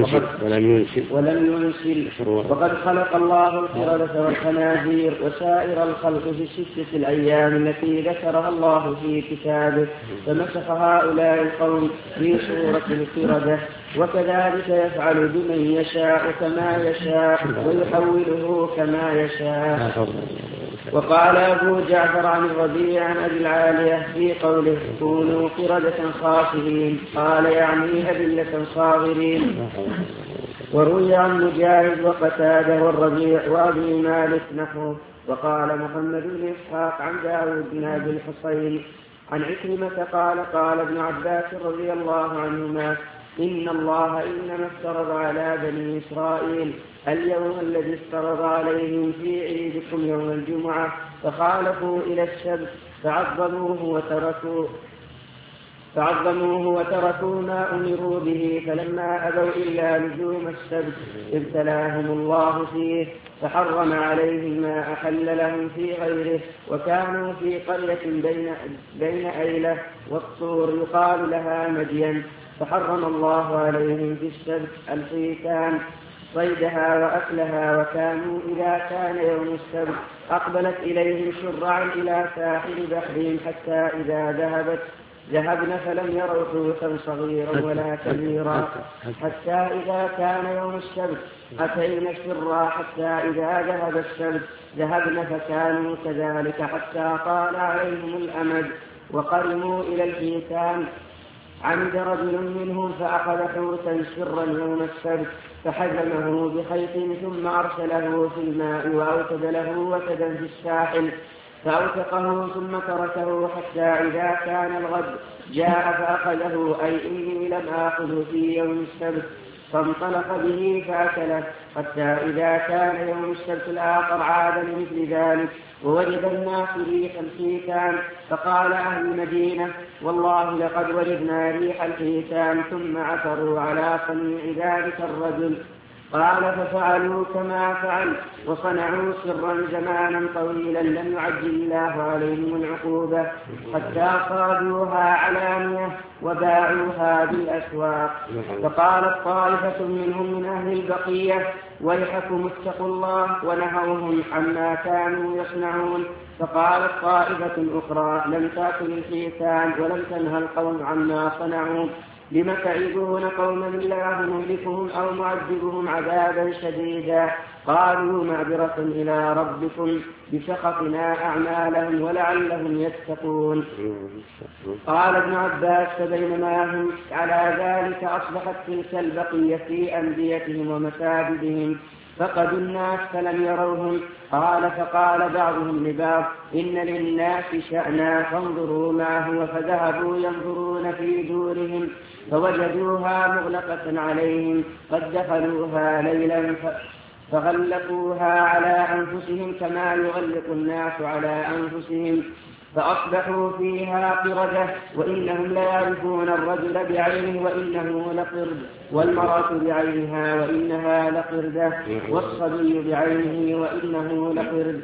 Speaker 1: ولم ينسل. وقد خلق الله القردة والخنازير وسائر الخلق في 6 الأيام التي ذكرها الله في كتابه فمسخ هؤلاء القوم في صورة القردة وكذلك يفعل بمن يشاء كما يشاء ويحوله كما يشاء. وقال أبو جعفر عن الربيع عن أبي العالية في قوله كونوا قردة خاسئين قال يعني أذلة صاغرين. وروي عن مجاهد وقتادة والربيع وأبي مالك نحوه. وقال محمد بن إسحاق عن داود بن أبي الحصين عن عكرمة قال ابن عباس رضي الله عنهما إن الله إنما افترض على بني إسرائيل اليوم الذي افترض عليهم في عيدكم يوم الجمعة فخالفوا إلى السبت فعظموه وتركوا ما أمروا به فلما أبوا إلا لزوم السبت ابتلاهم الله فيه فحرم عليهم ما أحل لهم في غيره. وكانوا في قرية بين أيلة والطور يقال لها مدين فحرم الله عليهم في السبت الحيتان صيدها وأكلها. وكانوا إذا كان يوم السبت أقبلت إليهم شرعا إلى ساحل بحرهم حتى إذا ذهبن فلم يروا حوتا صغيرا ولا كبيرا حتى إذا كان يوم السبت أتينا الشرع حتى إذا ذهب السبت ذهبن فكانوا كذلك حتى طال عليهم الأمد وقرموا إلى الحيتان. عمد رجل منهم فأخذ حوتا سرا يوم السبت فحزمه بخيط ثم أرسله في الماء وأوتد له وتدا في الساحل فأوثقه ثم تركه حتى إذا كان الغد جاء فأخذه أي إني لم آخذه في يوم السبت فانطلق به فأكله حتى إذا كان يوم السبت الآخر عاد لمثل ذلك ووجد الناس ريح الحيتان فقال أهل المدينة والله لقد وجدنا ريح الحيتان ثم عثروا على صنيع ذلك الرجل. قال ففعلوا كما فعل وصنعوا سرا زمانا طويلا لم يعجل الله عليهم العقوبة حتى صادوها علانية وباعوها بالأسواق. فقالت طائفة منهم من أهل البقية ويحكم اتقوا الله ونهوهم عما كانوا يصنعون. فقالت طائفة أخرى لم تأكل الحيتان ولم تنهى القوم عما صنعوا لم تعظون قوما الله مهلكهم أو معذبهم عذابا شديدا. قالوا معذرة إلى ربكم بسخطنا أعمالهم ولعلهم يتقون. قال ابن عباس فبينما هم على ذلك أصبحت تلك البقية في أنديتهم ومساجدهم فقدوا الناس فلم يروهم. قال فقال بعضهم لبعض إن للناس شأنا فانظروا ما هو. فذهبوا ينظرون في دورهم فوجدوها مغلقة عليهم قد دخلوها ليلا فغلقوها على أنفسهم كما يغلق الناس على أنفسهم فأصبحوا فيها قردة وإنهم ليعرفون الرجل بعينه وإنه لقرد والمرأة بعينها وإنها لقردة والصبي بعينه وإنه لقرد.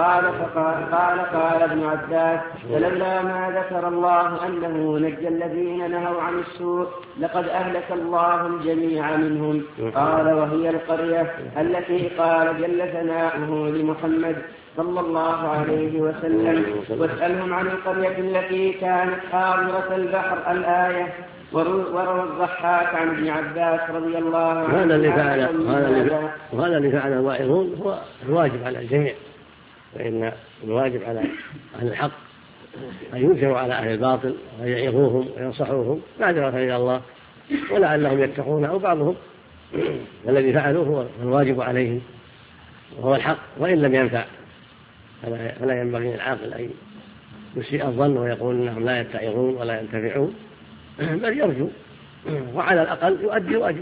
Speaker 1: قال ابن عباس فلولا ما ذكر الله أنه نجى الذين نهوا عن السوء لقد أهلك الله الجميع منهم. قال وهي القرية التي قال جل ثناؤه لمحمد صلى الله عليه وسلم واسألهم عن القرية التي كانت حاضرة البحر الآية. وروى الضحاك عن ابن عباس رضي الله عنه
Speaker 2: وهذا اللي فعل الواعظون هو الواجب على الجميع. فإن الواجب على أهل الحق أن ينكروا على أهل الباطل ويعظوهم وينصحوهم معذرة إلى الله ولعلهم يتقون أو بعضهم. الذي فعلوه هو الواجب عليهم وهو الحق وإن لم ينفع. فلا ينبغي للعاقل أن يسيء الظن ويقول إنهم لا يتعظون ولا ينتفعون بل يرجو وعلى الأقل يؤدي واجب.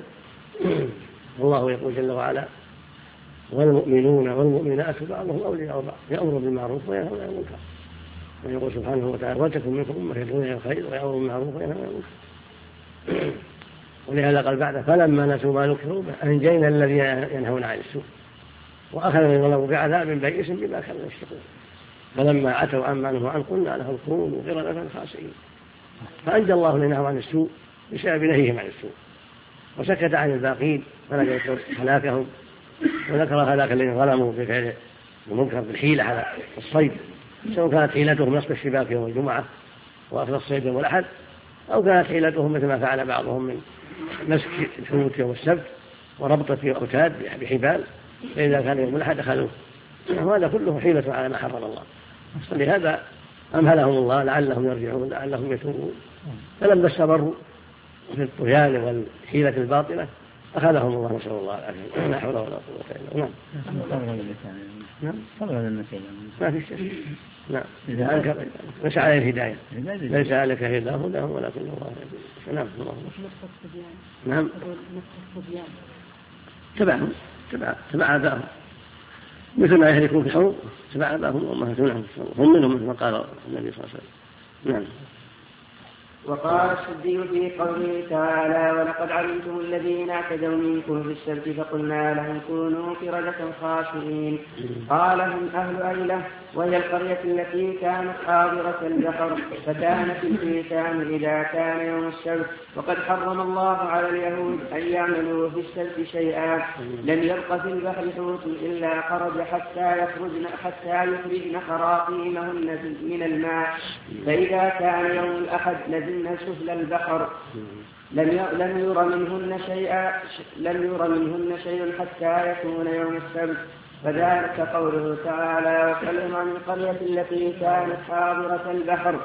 Speaker 2: الله يقول جل وعلا والمؤمنون والمؤمنات بعضهم أولياء بعض يأمر بالمعروف وينهى عن المنكر. ويقول سبحانه وتعالى ولتكن منكم أمة يدعون إلى الخير ويأمرون بالمعروف وينهى عن المنكر. ولهذا قال بعد فلما نسوا ما ذكروا به أنجينا الذين ينهون عن السوء وأخذنا الظلم بعذاب بئيس بما كانوا يشركون. فلما عتوا عما نهوا عنه قلنا لهم كونوا قردة خاسئين. فأنجى الله الذين نهوا عن السوء بسبب نهيهم عن السوء وسكت عن الباقين فلم يذكر هلاكهم وذكر هلاك الذين ظلموا بفعل المنكر بالحيلة على الصيد سواء كانت حيلتهم نصب الشباك يوم الجمعة وأخذ الصيد يوم الأحد أو كانت حيلتهم مثل ما فعل بعضهم من مسك الحوت يوم السبت وربطة في أوتاد بحبال فإذا كان يوم الأحد أخذوه. وهذا كله حيلة على ما حرم الله. فلهذا أمهلهم الله لعلهم يرجعون لعلهم يتوبون. فلما استمروا في الطغيان والحيلة الباطلة أخذهم الله نسأل الله العافية. لا حول ولا قوة إلا بالله. نعم صبر على النسيان ما في شيء. نعم ليس عليه الهداية ليس عليك هداهم ولكن الله يهدي. نعم نعم تبع آبائهم مثل ما يهلكون في الحروب تبع آبائهم وأمهاتهم هم منهم مثل ما قال النبي صلى الله عليه وسلم. نعم
Speaker 1: وقال السدي في قوله تعالى ولقد علمتم الذين اعتدوا منكم في السبت فقلنا لهم كونوا قردة خاسئين. قال هم أهل أيلة وهي القرية التي كانت حاضرة البحر فكانت الحيتان إذا كان يوم السبت وقد حرم الله على اليهود أن يعملوا في السبت شيئا لم يبق في البحر حوت إلا خرج حتى يخرجن خراطيمهن من الماء فإذا كان يوم الأحد نزلن سفل البحر لم ير منهن شيء حتى يكون يوم السبت. فذلك قوله تعالى وسلم عن القرية التي كانت حاضرة البحر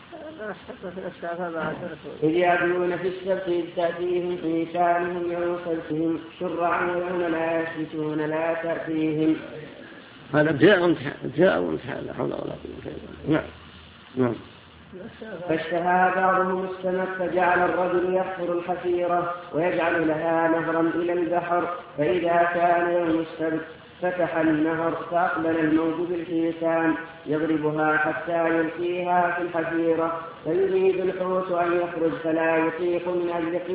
Speaker 1: إذ يعدون في السبت إذ تأتيهم حيتانهم يوم سبتهم شرعا ويوم لا يسبتون لا تأتيهم.
Speaker 2: هذا ابتلاء وامتحان لا حول ولا قوة إلا بالله. نعم.
Speaker 1: فاشتهى بعضهم السمك فجعل الرجل يحفر الحفيرة ويجعل لها نهرا إلى البحر فإذا كان يوم السبت فتح النهر فأقبل الموج بالحيتان يضربها حتى يلقيها في الحفيرة فيريد الحوت أن يخرج فلا يطيق من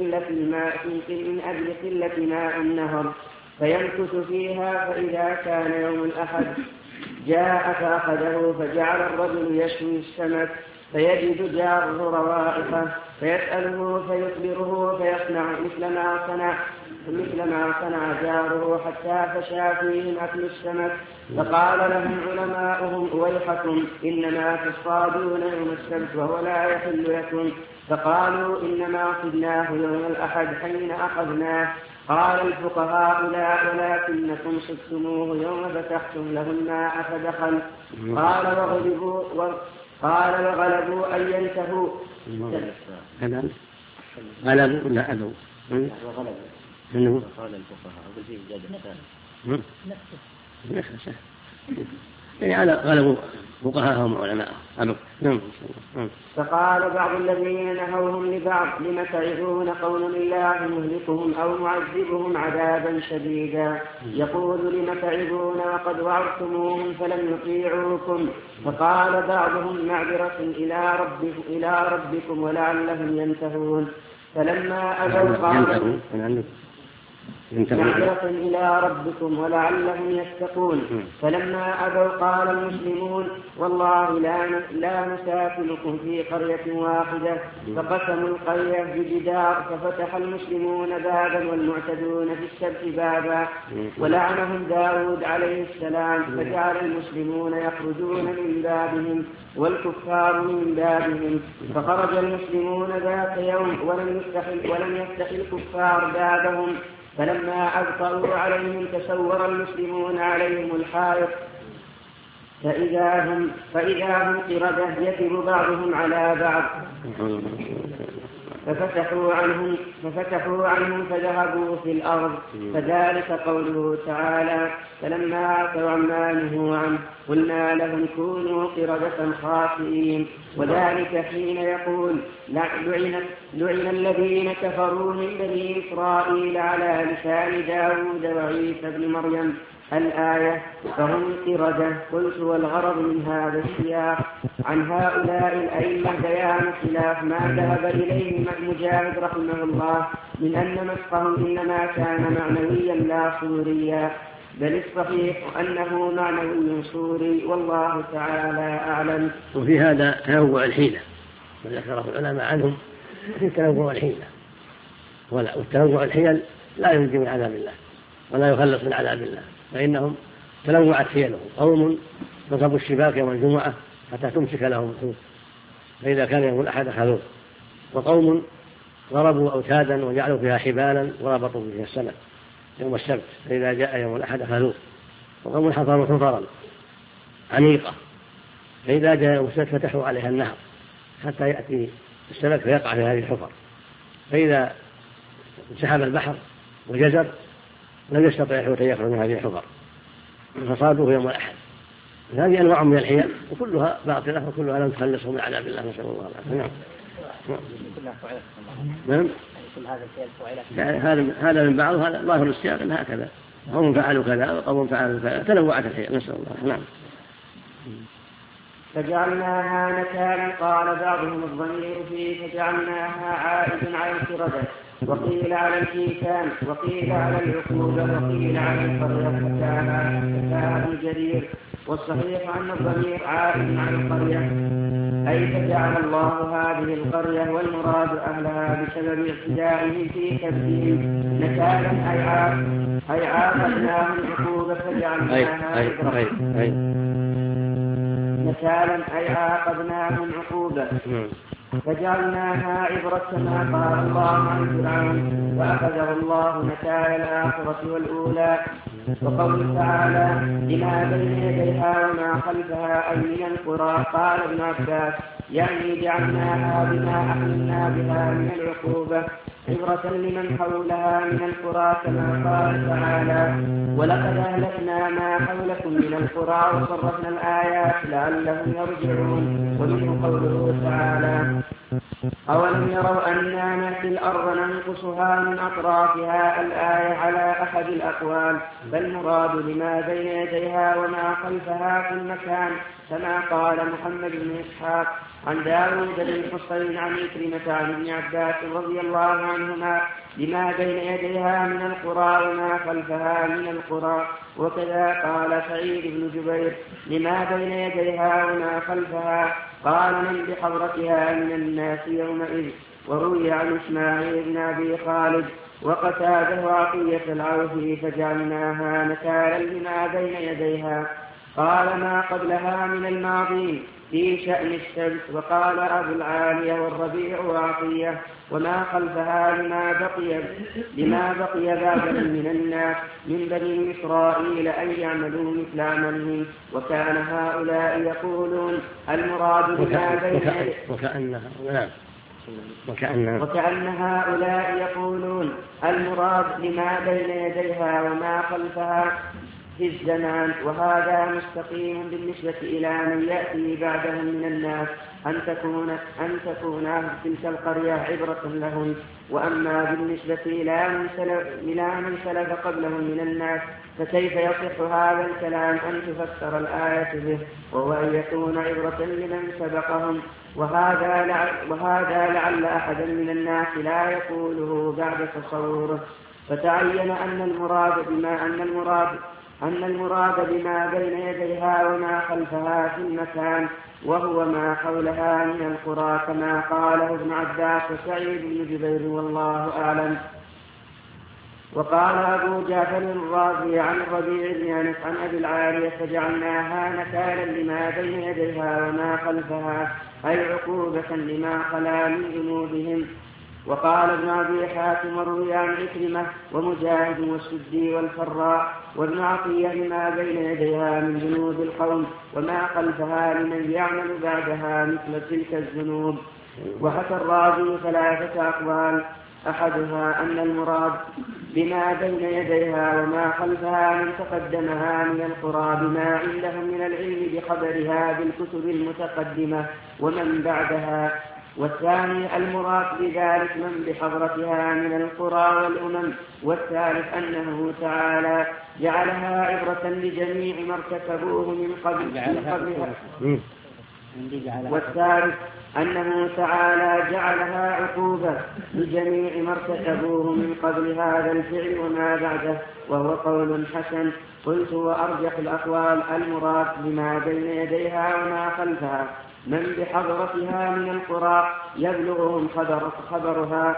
Speaker 1: أجل قلة ماء النهر فيمكث فيها فإذا كان يوم الأحد جاء فأخذه فجعل الرجل يشوي السمك فيجد جاره روائحه فيسأله فيخبره فيصنع مثل ما صنع جاره حتى فشى فيهم أكل السمك. فقال لهم علماؤهم ويحكم إنما تصطادون يوم السبت وهو لا يحل لكم. فقالوا إنما صدناه يوم الأحد حين أخذناه. قال الفقهاء لا ولكنكم صدتموه يوم فتحتم له الماء فدخل. قال وغلبوا أن ينتهوا.
Speaker 2: غلبوا لا أبوا
Speaker 4: وغلبوا قال الفقهاء وبالفعل زاد
Speaker 2: نفسه يعني على غلبوا فقهاءهم وعلماءهم.
Speaker 1: فقال بعض الذين نهوهم لبعض لم تعظون قوم الله مهلكهم أو معذبهم عذابا شديدا يقول لم تعظون وقد وعظتموهم فلم يطيعوكم. فقال بعضهم معذرة إلى ربكم ولعلهم ينتهون. فلما أبوا قالوا معذرة إلى ربكم ولعلهم يتقون. فلما أبوا قال المسلمون والله لا نساكنكم في قرية واحدة. فقسموا القرية بجدار ففتح المسلمون بابا والمعتدون في السبت بابا ولعنهم داود عليه السلام فجعل المسلمون يخرجون من بابهم والكفار من بابهم. فخرج المسلمون ذات يوم ولم يفتح الكفار بابهم. فلما أبطأوا عليهم تسور المسلمون عليهم الحائط فإذا هم قردة يكب بعضهم على بعض ففتحوا عنهم فذهبوا في الأرض. فذلك قوله تعالى فلما عتوا عما نهوا عنه قلنا لهم كونوا قردة خاسئين. وذلك حين يقول لعن الذين كفروا من بني إسرائيل على لسان داود وعيسى بن مريم الآية فهم قردة. قلت والغرض من هذا السياق عن هؤلاء الأئمة بيان خلاف ما ذهب إليه مجاهد رحمه الله من أن مسخهم إنما كان معنويا لا صوريا بل الصحيح أنه معنوي صوري والله تعالى أعلم.
Speaker 2: وفي هذا تنوع الحيلة وذكره العلماء عنهم في تنوع الحيلة والتنوع الحيل لا ينجي من عذاب الله ولا يخلص من عذاب الله فإنهم تنوعت حيلهم. قوم نصبوا الشباك يوم الجمعة حتى تمسك لهم الحوت فإذا كان يوم الأحد أخذوه. وقوم ضربوا أوتادا وجعلوا فيها حبالا وربطوا فيها السمك يوم السبت فإذا جاء يوم الأحد أخذوه. وقوم حفروا حفرا عميقة فإذا جاء يوم السبت فتحوا عليها النهر حتى يأتي السمك فيقع في هذه الحفر فإذا انسحب البحر وجزر لم يستطيع الحوت أن يخرج من هذه الحفر فصادوه يوم الأحد. هذه أنواع من الحيل وكلها باطلة وكلها لم تخلصهم من عذاب الله نسأل الله العافية. نعم. هذا من بعض هذا ظاهر السياق أن هكذا قوم فعلوا كذا وقوم فعلوا كذا تنوعت الحيل نسأل الله. نعم.
Speaker 1: فجعلناها نكالا. قال بعضهم الضمير فيه فجعلناها عائد على القردة، وقيل على الإيثام، وقيل على العقوبة، وقيل على القرية. حكاها ابن جرير. والصحيح أن الضمير عائد على القرية، أي فجعل الله هذه القرية والمراد أهلها بسبب اعتدائهم في كبدهم نكالا أي عاقبناهم عقوبة فجعلناها نكالا أي عاقبناهم عقوبة فجعلناها عبرة كما قال الله عن فرعون فأخذه الله نكال الآخرة والأولى. وقوله تعالى لما بين يديها وما خلفها أي من القرى. قال ابن عباس يعني جعلناها بما أحللنا بها من العقوبة عبرة لمن حولها من القرى كما قال تعالى ولقد أهلكنا ما حولكم من القرى وصرفنا الآيات لعلهم يرجعون. ومنه قوله تعالى أولم يروا أنا نأتي الأرض ننقصها من أطرافها الآية على أحد الأقوال، فالمراد لما بين يديها وما خلفها في المكان كما قال محمد بن إسحاق عن داود بن حصين عن عكرمة عن ابن عباس رضي الله عنهما لما بين يديها من القرى وما خلفها من القرى. وكذا قال سعيد بن جبير لما بين يديها وما خلفها قال من بحضرتها من الناس يومئذ. وروي عن إسماعيل بن أبي خالد وقتاده عطية العوفي فجعلناها نكالا لما بين يديها قال ما قبلها من الماضي في شأن الشمس. وقال أبو العالية والربيع وعطية وما خلفها لما بقي بعدهم من الناس من بني إسرائيل أن يعملوا مثل عملهم. وكان هؤلاء يقولون المراد بما بين وكأن هؤلاء يقولون المراد لما بين يديها وما خلفها في الزمان. وهذا مستقيم بالنسبة إلى من يأتي بعدهم من الناس أن تكون تلك القرية عبرة لهم. وأما بالنسبة إلى من سلف قبلهم من الناس فكيف يصح هذا الكلام أن تفسر الآية به وهو أن يكون عبرة لمن سبقهم. وهذا لعل أحدا من الناس لا يقوله بعد تصوره. فتعين أن المراد بما بين يديها وما خلفها في المكان وهو ما حولها من القرى كما قاله ابن عباس وسعيد بن جبير والله أعلم. وقال أبو جعفر الرازي عن الربيع بن أنس عن أبي العالية فجعلناها نكالا لما بين يديها وما خلفها أي عقوبة لما خلا من ذنوبهم. وقال ابن أبي حاتم وروي عن عكرمة ومجاهد والسدي والفراء وابن عطية لما بين يديها من ذنوب القوم وما خلفها لمن يعمل بعدها مثل تلك الذنوب. وحكى الرازي 3 أقوال أحدها أن المراد بما بين يديها وما خلفها من تقدمها من القرى بما عندهم من العلم بخبرها بالكتب المتقدمة ومن بعدها. والثاني المراد بذلك من بحضرتها من القرى والأمم. والثالث أنه تعالى جعلها عبرة لجميع ما ارتكبوه من قبلها. والثالث أنه تعالى جعلها عقوبة لجميع ما ارتكبوه من قبل هذا الفعل وما بعده وهو قول حسن. قلت وأرجح الأقوال المراد بما بين يديها وما خلفها من بحضرتها من القرى يبلغهم خبرها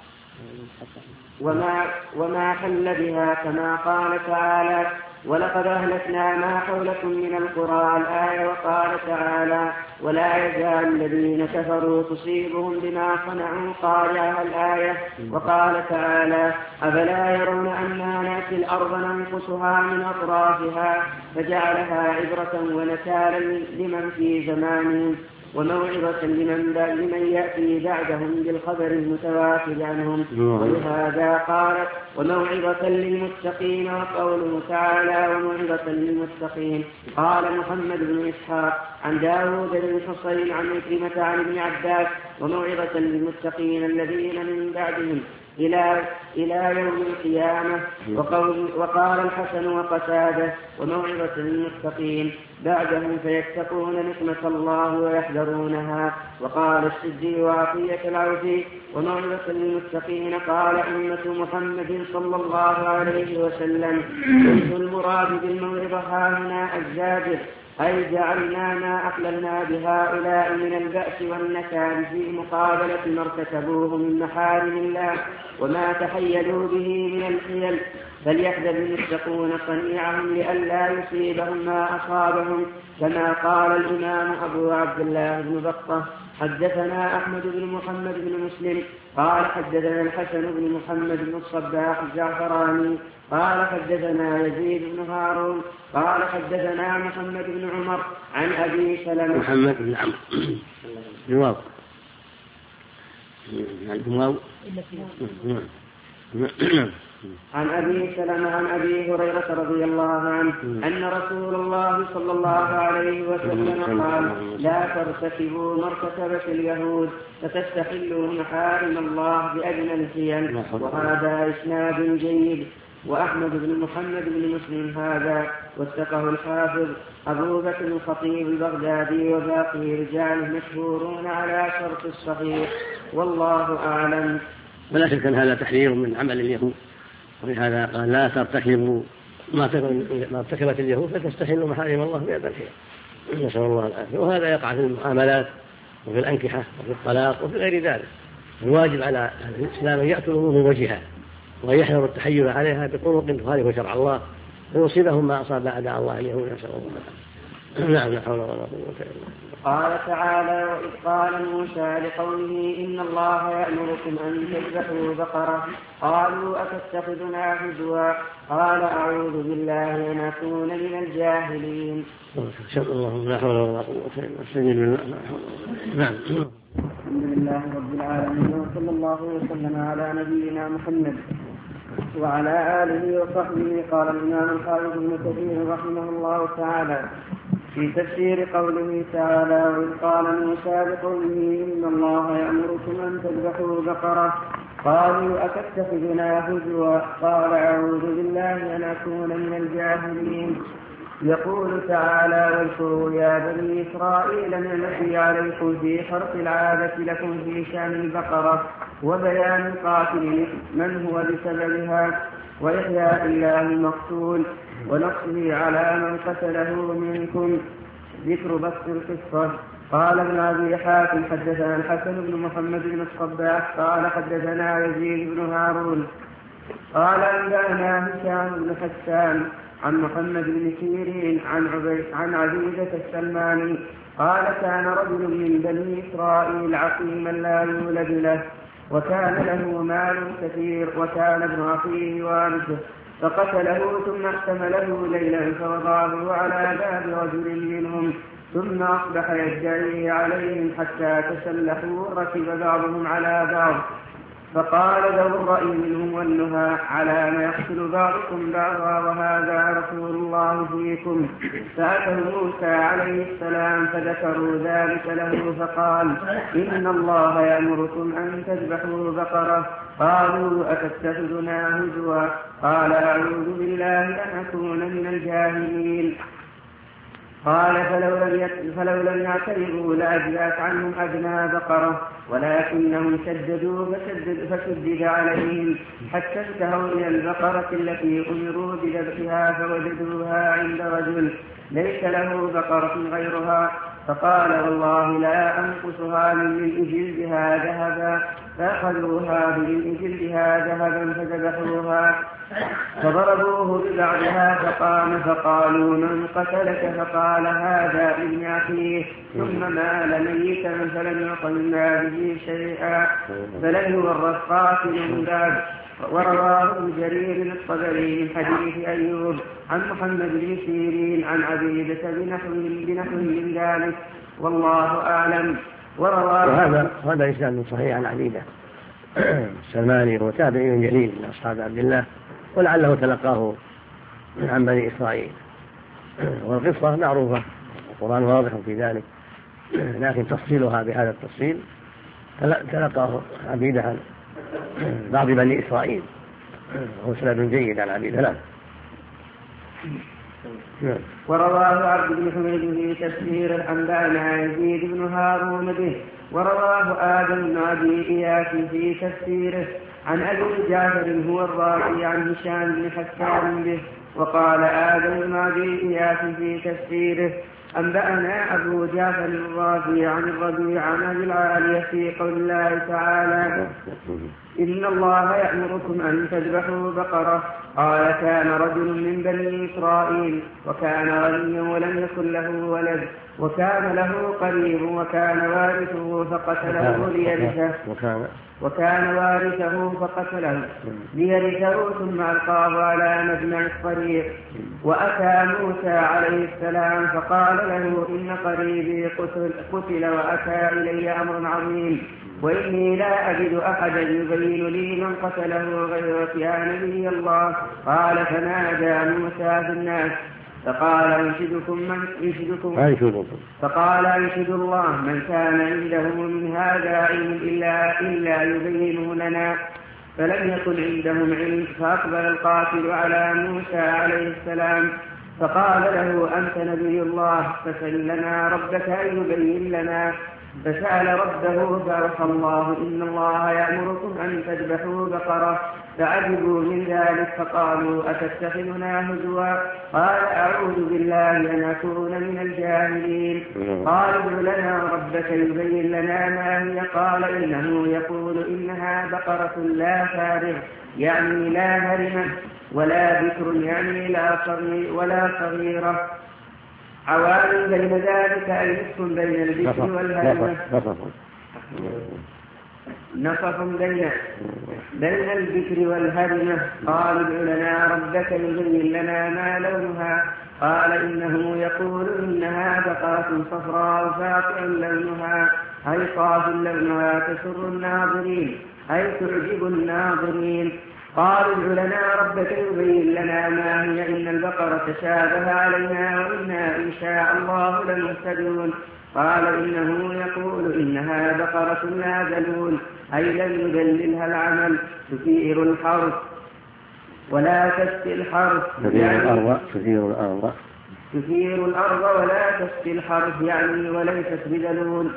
Speaker 1: وما حل بها كما قال تعالى ولقد أهلكنا ما حولكم من القرى الآية. وقال تعالى ولا يزال الذين كفروا تصيبهم بما صنعوا قارعة الآية. وقال تعالى أفلا يرون أنا نأتي الأرض ننقصها من أطرافها فجعلها عبرة ونكالا لمن في زمانهم وموعظة لمن يأتي بعدهم بالخبر المتواتر عنهم. ولهذا قالت وموعظة للمتقين. وقوله تعالى وموعظة للمتقين قال محمد بن إسحاق عن داود بن حصين عن عكرمة عن ابن عباس وموعظة للمتقين الذين من بعدهم إلى يوم القيامة. وقال الحسن وقتادة: وموعظة للمتقين بعده فيتقون نقمة الله ويحذرونها. وقال السدي وعطية العوفي: وموعظة للمتقين قال أمة محمد صلى الله عليه وسلم. قلت: المراد بالموعظة هاهنا الزاجر، أي جعلنا ما أحللنا بهؤلاء من البأس والنكال في مقابلة ما ارتكبوه من محارم الله وما تحيلوا به من الحيل، فليحذر المتقون صنيعهم لئلا يصيبهم ما أصابهم. كما قال الإمام أبو عبد الله بن بطة: حدثنا أحمد بن محمد بن مسلم قال حدثنا الحسن بن محمد بن الصباح الزعفراني قال حدثنا يزيد بن هارون قال حدثنا محمد بن عمر عن أبي سلمة
Speaker 2: محمد بن عمرو جواب
Speaker 1: عن أبي سلمة عن أبي هريرة رضي الله عنه أن رسول الله صلى الله عليه وسلم قال: لا ترتكبوا ما ارتكبت اليهود فتستحلوا محارم الله بأدنى الحيل. وهذا إسناد جيد. وأحمد بن محمد بن مسلم هذا وثقه الحافظ أبو بكر الخطيب البغدادي وباقي رجاله مشهورون على شرط الصحيح، والله أعلم.
Speaker 2: ولا شك أن هذا تحذير من عمل اليهود، ولهذا قال: لا ترتكبوا ما ارتكبت اليهود فتستحلوا محارم الله بأدنى الحيل. نسأل الله العافية. وهذا يقع في المعاملات وفي الأنكحة وفي الطلاق وفي غير ذلك. الواجب على الإسلام أن يأتوا الأمور من وجهها وأن يحذروا التحيل عليها بطرق تخالف شرع الله فيصيبهم ما أصاب أعداء الله اليهود. نسأل الله العافية. نعم، لا حول ولا قوة إلا بالله.
Speaker 1: قال تعالى: وإذ قال موسى لقومه إن الله يأمركم أن تذبحوا بقرة قالوا أتتخذنا هزوا قال أعوذ بالله أن أكون من الجاهلين.
Speaker 2: اللهم لا حول ولا قوة إلا بالله. نعم.
Speaker 1: الحمد لله رب العالمين، وصلى الله وسلم على نبينا محمد وعلى آله وصحبه. قال الإمام الحافظ ابن كثير رحمه الله تعالى في تفسير قوله تعالى: وإذ قال موسى لقومه إن الله يأمركم أن تذبحوا بقرة قالوا أتتخذنا هزوا قال أعوذ بالله أن أكون من الجاهلين. يقول تعالى: واذكروا يا بني إسرائيل نعمتي عليكم في خلق العادة لكم في شأن البقرة وبيان القاتل من هو بسببها وإحياء الله المقتول ونصره على من قتله منكم. ذكر بسط القصة. قال ابن أبي حاتم: حدثنا الحسن بن محمد بن الصباح قال حدثنا يزيد بن هارون قال أنبأنا هشام بن حسان عن محمد بن سيرين عن عبيدة السلماني قال: كان رجل من بني إسرائيل عقيما لا يولد له وكان له مال كثير وكان ابن أخيه والده فقتله ثم احتمله ليلا فوضعه على باب رجل منهم ثم أصبح يدعي عليهم حتى تسلحوا ركب بعضهم على بعض فقال ذو الرأي منهم والنهى على ما يقتل بعضكم بعضا وهذا رسول الله فيكم. فأتوا موسى عليه السلام فذكروا ذلك له فقال: إن الله يأمركم أن تذبحوا بقرة قالوا أتتخذنا هزوا قال أعوذ بالله أن أكون من الجاهلين. قال: فلو لم يعترضوا لأجلت عنهم أدنى بقرة ولكنهم شددوا فشدد عليهم حتى انتهوا إلى البقرة التي أمروا بذبحها فوجدوها عند رجل ليس له بقرة غيرها فقال: والله لا أنقصها من جلدها ذهبا فأخذوها من جلدها ذهبا فذبحوها فضربوه ببعضها فقام فقالوا: من قتلك؟ فقال: هذا ابن أخيه. ثم مال ميتا فلم يقلنا به شيئا فلم يورث قاتل من بعد. ورواه جرير الطبري من حديث أيوب عن محمد بن سيرين عن عبيدة بنحو من ذلك والله أعلم.
Speaker 2: وهذا إسناد صحيح عن عبيدة السلماني هو تابعي جليل من أصحاب عبد الله ولعله تلقاه عن بني إسرائيل. والقصة معروفة القرآن واضح في ذلك، لكن تفصيلها بهذا التفصيل تلقاه عبيدة بعض بني إسرائيل، وهو سند جيد عن أبي ثلاث.
Speaker 1: ورواه عبد بن حميد في تفسير أنبأنا يزيد بن هارون به. ورواه آدم بن أبي إياس في تفسيره عن أبي جعفر هو الرازي عن هشام بن حسان به. وقال آدم بن أبي إياس في تفسيره أنبأنا أبو جعفر الرازي عن الربيع عن أبي العالية في قول الله تعالى إن الله يأمركم أن تذبحوا بقرة. قال كان رجل من بني إسرائيل وكان غنيا ولم يكن له ولد وكان له قريب وكان وارثه فقتله ليرثه ثم ألقاه على مجمع الطريق. وأتى موسى عليه السلام فقال له إن قريبي قتل وأتى إلي أمر عظيم وإني لا أجد أحدا يبين لي من قتله غيرك يا نبي الله. قال فنادى موسى في الناس فقال أنشد الله من كان عنده من هذا علم إلا يبينه لنا. فلم يكن عندهم علم فأقبل القاتل على موسى عليه السلام فقال له أنت نبي الله فسل لنا ربك أن يبين لنا. فسأل ربه فأوحى الله إن الله يأمركم أن تذبحوا بقرة. فعجبوا من ذلك فقالوا أتتخذنا هزوا. قال أعوذ بالله أن أكون من الجاهلين. قالوا ادع لنا ربك يبين لنا ما هي. قال إنه يقول إنها بقرة لا فارغ يعني لا هرمة ولا بكر يعني ولا صغيرة عوان بين ذلك أي نصف بين البكر والهرمة نصف بين البكر والهرمة. قالوا ادع لنا ربك يبين لنا ما لونها. قال إنه يقول إنها بقرة صفراء فاقع لونها أي صاف لونها تسر الناظرين أي تعجب الناظرين. قالوا ادع لنا ربك يبين لنا ما هي إن البقرة تشابه علينا وإنا إن شاء الله لمهتدون. قال إنه يقول إنها بقرة لا ذلول أي لم يذللها العمل تثير الحرث ولا تسقي الحرث تثير الأرض ولا تسقي الحرث يعني وليست بذلول.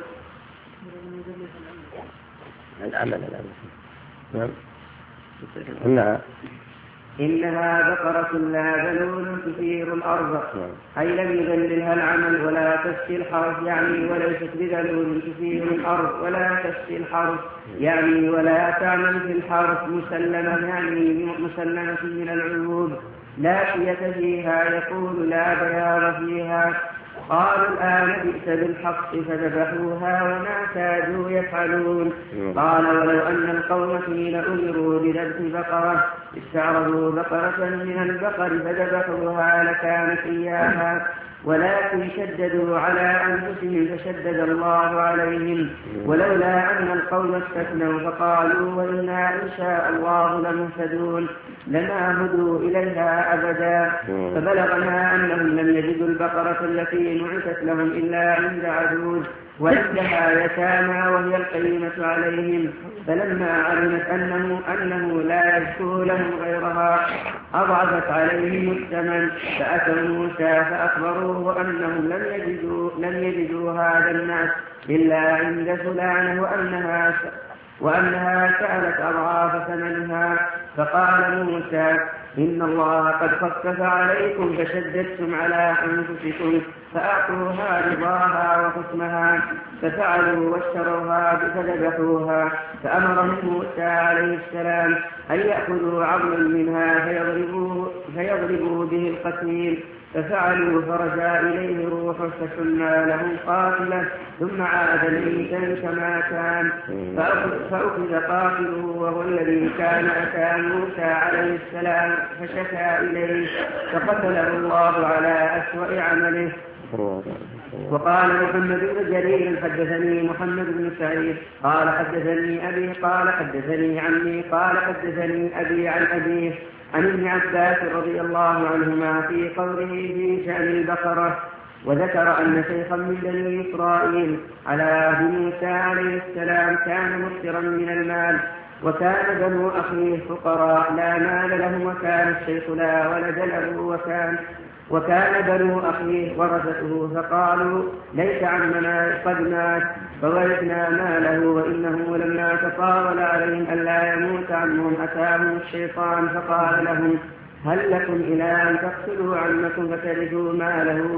Speaker 1: إنها بقرة لا ذلول تثير الأرض أي لم يذللها العمل ولا تسقي الحرث يعني وليست بذلول تثير الأرض ولا تسقي الحرث يعني ولا تعمل في الحرث مسلمة يعني مسلمة من العيوب لا شية فيها يقول لا بياض فيها. قالوا الآن جئت بالحق فذبحوها وما كادوا يفعلون. قال ولو أن القوم حين أمروا بذبح بقرة استعرضوا بقرة من البقر فذبحوها لكانت إياها ولكن شددوا على أنفسهم فشدد الله عليهم. ولولا أن القوم استثنوا فقالوا وإنا إن شاء الله لمهتدون لما هدوا إليها أبدا. فبلغنا أنهم لم يجدوا البقرة التي نعتت لهم إلا عند عجوز وعندها يتامى وهي القيمة عليهم. فلما علمت أنه لا يذكر لهم غيرها أضعفت عليهم الثمن. فأتوا موسى فأخبروه أنهم لم يجدوا هذا الناس إلا عند فلان وأنها سألت أضعاف ثمنها. فقال موسى إن الله قد خفف عليكم فشددتم على أنفسكم فأعطوها رضاها وحكمها. ففعلوا واشتروها فذبحوها. فأمرهم موسى عليه السلام أن يأخذوا عظما منها فيضربوا به القتيل. ففعلوا فرجع إليه روحه فسمى له قاتله ثم عاد ميتا كما كان. فأخذ قاتله وهو الذي كان أتى موسى عليه السلام فشكى إليه فقتله الله على أسوأ عمله. وقال محمد بن جرير حدثني محمد بن سعيد قال حدثني أبي قال حدثني عمي قال حدثني أبي عن أبيه عن ابن عباس رضي الله عنهما في قوله في شأن البقرة. وذكر أن شيخا من بني إسرائيل على عهد موسى عليه السلام كان مكثرا من المال وكان بنو أخيه فقراء لا مال لهم، وكان الشيخ لا ولد له، وكان بنو أخيه ورثته، فقالوا ليس عمنا قد مات فورثنا ماله، وإنه لما تطاول عليهم ألا يموت عمهم أتاهم الشيطان فقال لهم هل لكم إلى أن تقتلوا عمكم فترثوا ماله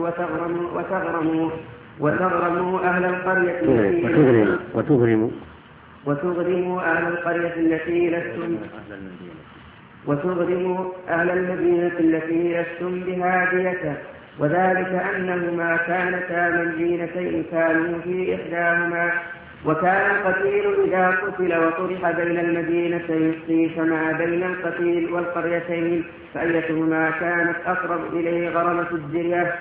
Speaker 1: وتغرموا أهل القرية وتغرموا أهل القرية التي لستم وتغرموا أهل المدينة التي لستم بها ديته، وذلك أنهما كانتا مدينتين كانوا في إحداهما، وكان القتيل إذا قتل وطرح بين المدينتين قيس ما بين القتيل والقريتين فأيتهما كانت أقرب إليه غرمة الدية،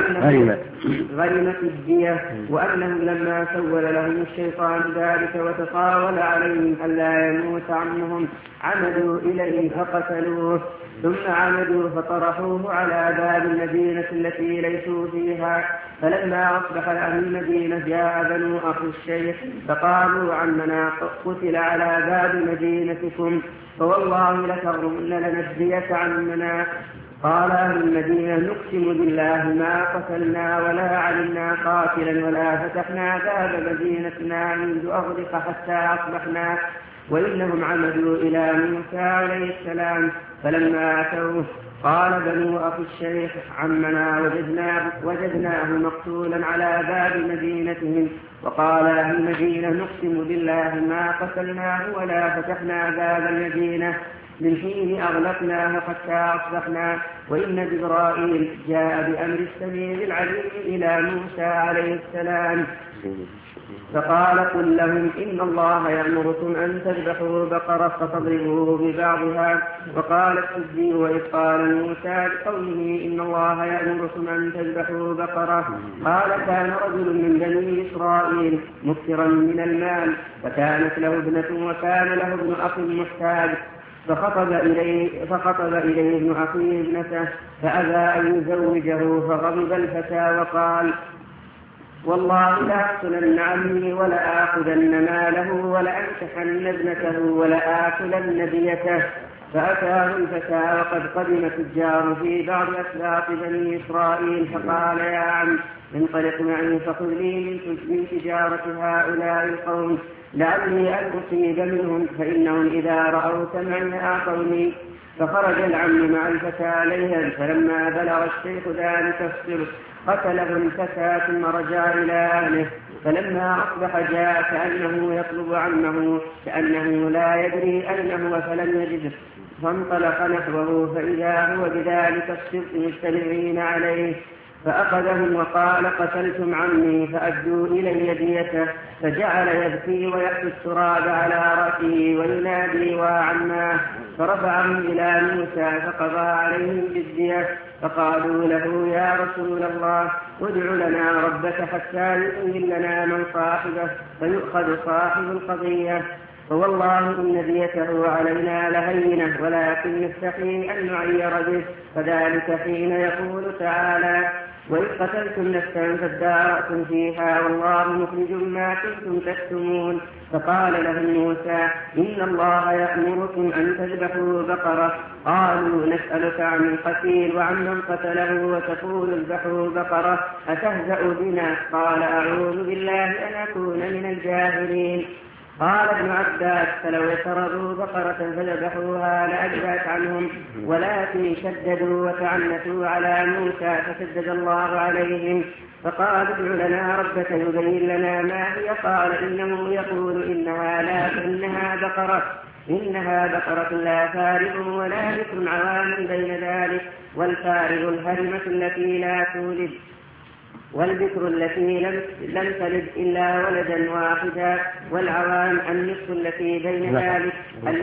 Speaker 1: وأنه لما سول لهم الشيطان ذلك وتطاول عليهم ألا يموت عمهم عمدوا إليه فقتلوه، ثم عمدوا فطرحوه على باب المدينة التي ليسوا فيها. فلما أصبح أهل المدينة جاء بنو أخي الشيخ فقالوا عمنا قتل على باب مدينتكم فوالله لتغرمن لنا الدية عمنا. قال أهل المدينة نقسم بالله ما قتلنا ولا علمنا قاتلا ولا فتحنا باب مدينتنا منذ أغلق حتى أصبحنا، وإنهم عمدوا إلى موسى عليه السلام فلما أتوه قال بنو أخي الشيخ عمنا وجدناه مقتولا على باب مدينتهم. وقال أهل المدينة نقسم بالله ما قتلناه ولا فتحنا باب المدينة من حين أغلقناه حتى أصبحنا، وإن جبرائيل جاء بأمر السميع العليم إلى موسى عليه السلام فقال قل لهم إن الله يأمركم أن تذبحوا بقرة فتضربوه ببعضها. وقال السدي وإذ قال موسى بقوله إن الله يأمركم أن تذبحوا بقرة قال كان رجل من بني إسرائيل مكثرا من المال فكانت له ابنة وكان له ابن أخ محتاج فخطب إليه ابن أخيه ابنته فأبى أن يزوجه فغضب الفتى وقال والله لأقتلن عمي ولآخذن ماله ولأنكحن ابنته ولآكلن ديته. فأتاه الفتى وقد قدم تجار في بعض أسباط بني إسرائيل فقال يا عم انطلق معي فخذ لي من تجارة هؤلاء القوم لعلي أن أصيب منهم فإنهم إذا رأوك معي أعطوني. فخرج العم مع الفتى ليلا فلما بلغ الشيخ ذلك الصلح قتله الفتى ثم رجع إلى أهله. فلما أصبح جاء كأنه يطلب عمه كأنه لا يدري أين هو فلم يجده فانطلق نحوه فإذا هو بذلك الصدق مجتمعين عليه فأخذهم وقال قتلتم عمي فأدوا إلي ديته. فجعل يبكي ويأتي التراب على رأسه وينادي وعماه فرفعهم إلى موسى فقضى عليهم بالدية. فقالوا له يا رسول الله ادع لنا ربك حتى يؤمن لنا من صاحبه فيؤخذ صاحب القضية فوالله إن ديته علينا لهينة ولكن نستحي أن نعير به. فذلك حين يقول تعالى وإذ قتلتم نفسا فادارأتم فيها والله مخرج ما كنتم تكتمون. فقال لهم موسى إن الله يأمركم أن تذبحوا بقرة. قالوا نسألك عن القتيل وعمن قتله وتقول اذبحوا بقرة أتهزأ بنا؟ قال أعوذ بالله أن أكون من الجاهلين. قال ابن عباس فلو يترضوا بقرة فذبحوها لأجزأت عنهم ولكن شددوا وتعنتوا على موسى فشدد الله عليهم. فقال ادع لنا ربك يبين لنا ما هي. قال إنه يقول إنها بقرة لا فارغ ولا بكر عوام بين ذلك والفارغ الهرمة التي لا تولد والبكر التي لم تلد إلا ولدا واحدا والعوام النصف التي بين ذلك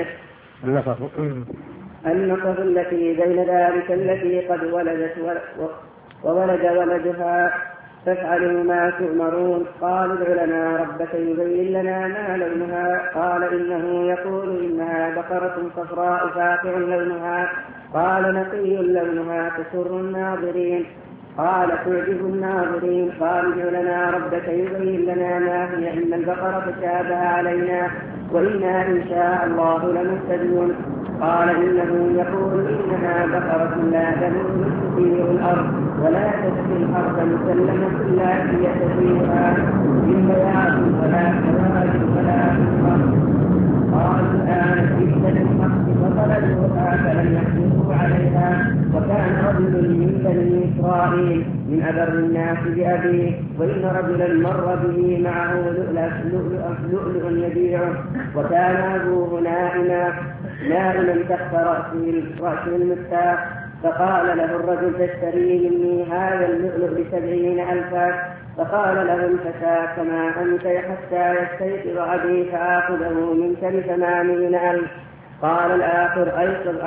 Speaker 1: النصف التي بين ذلك التي قد ولدت وولد ولدها فافعلوا ما تؤمرون. قال ادع لنا ربك يبين لنا ما لونها. قال إنه يقول إنها بقرة صفراء فاقع لونها. قال نقي لونها تسر الناظرين. قال تعجب الناظرين. قال ادع لنا ربك يبين لنا ما هي إن البقرة تشابه علينا وإنا إن شاء الله لمهتدون. قال إنه يقول إنها بقرة لا ذلول تثير الأرض ولا تسقي الأرض مسلمة لا هي فيها من بياض ولا سواد ولا حمر. قالوا الآن جئت بالحق فطلبوها فلم يحجروا عليها. وكان رجل من بني إسرائيل من أبر الناس بأبيه وإن رجلا مر به معه لؤلؤ يبيعه وكان أبوه نائما تحت رأسه المفتاح. فقال له الرجل تشتري مني هذا اللؤلؤ ب70,000. فقال له الفتى كما أنت حتى يستيقظ أبي فآخذه منك ب80,000. قال الآخر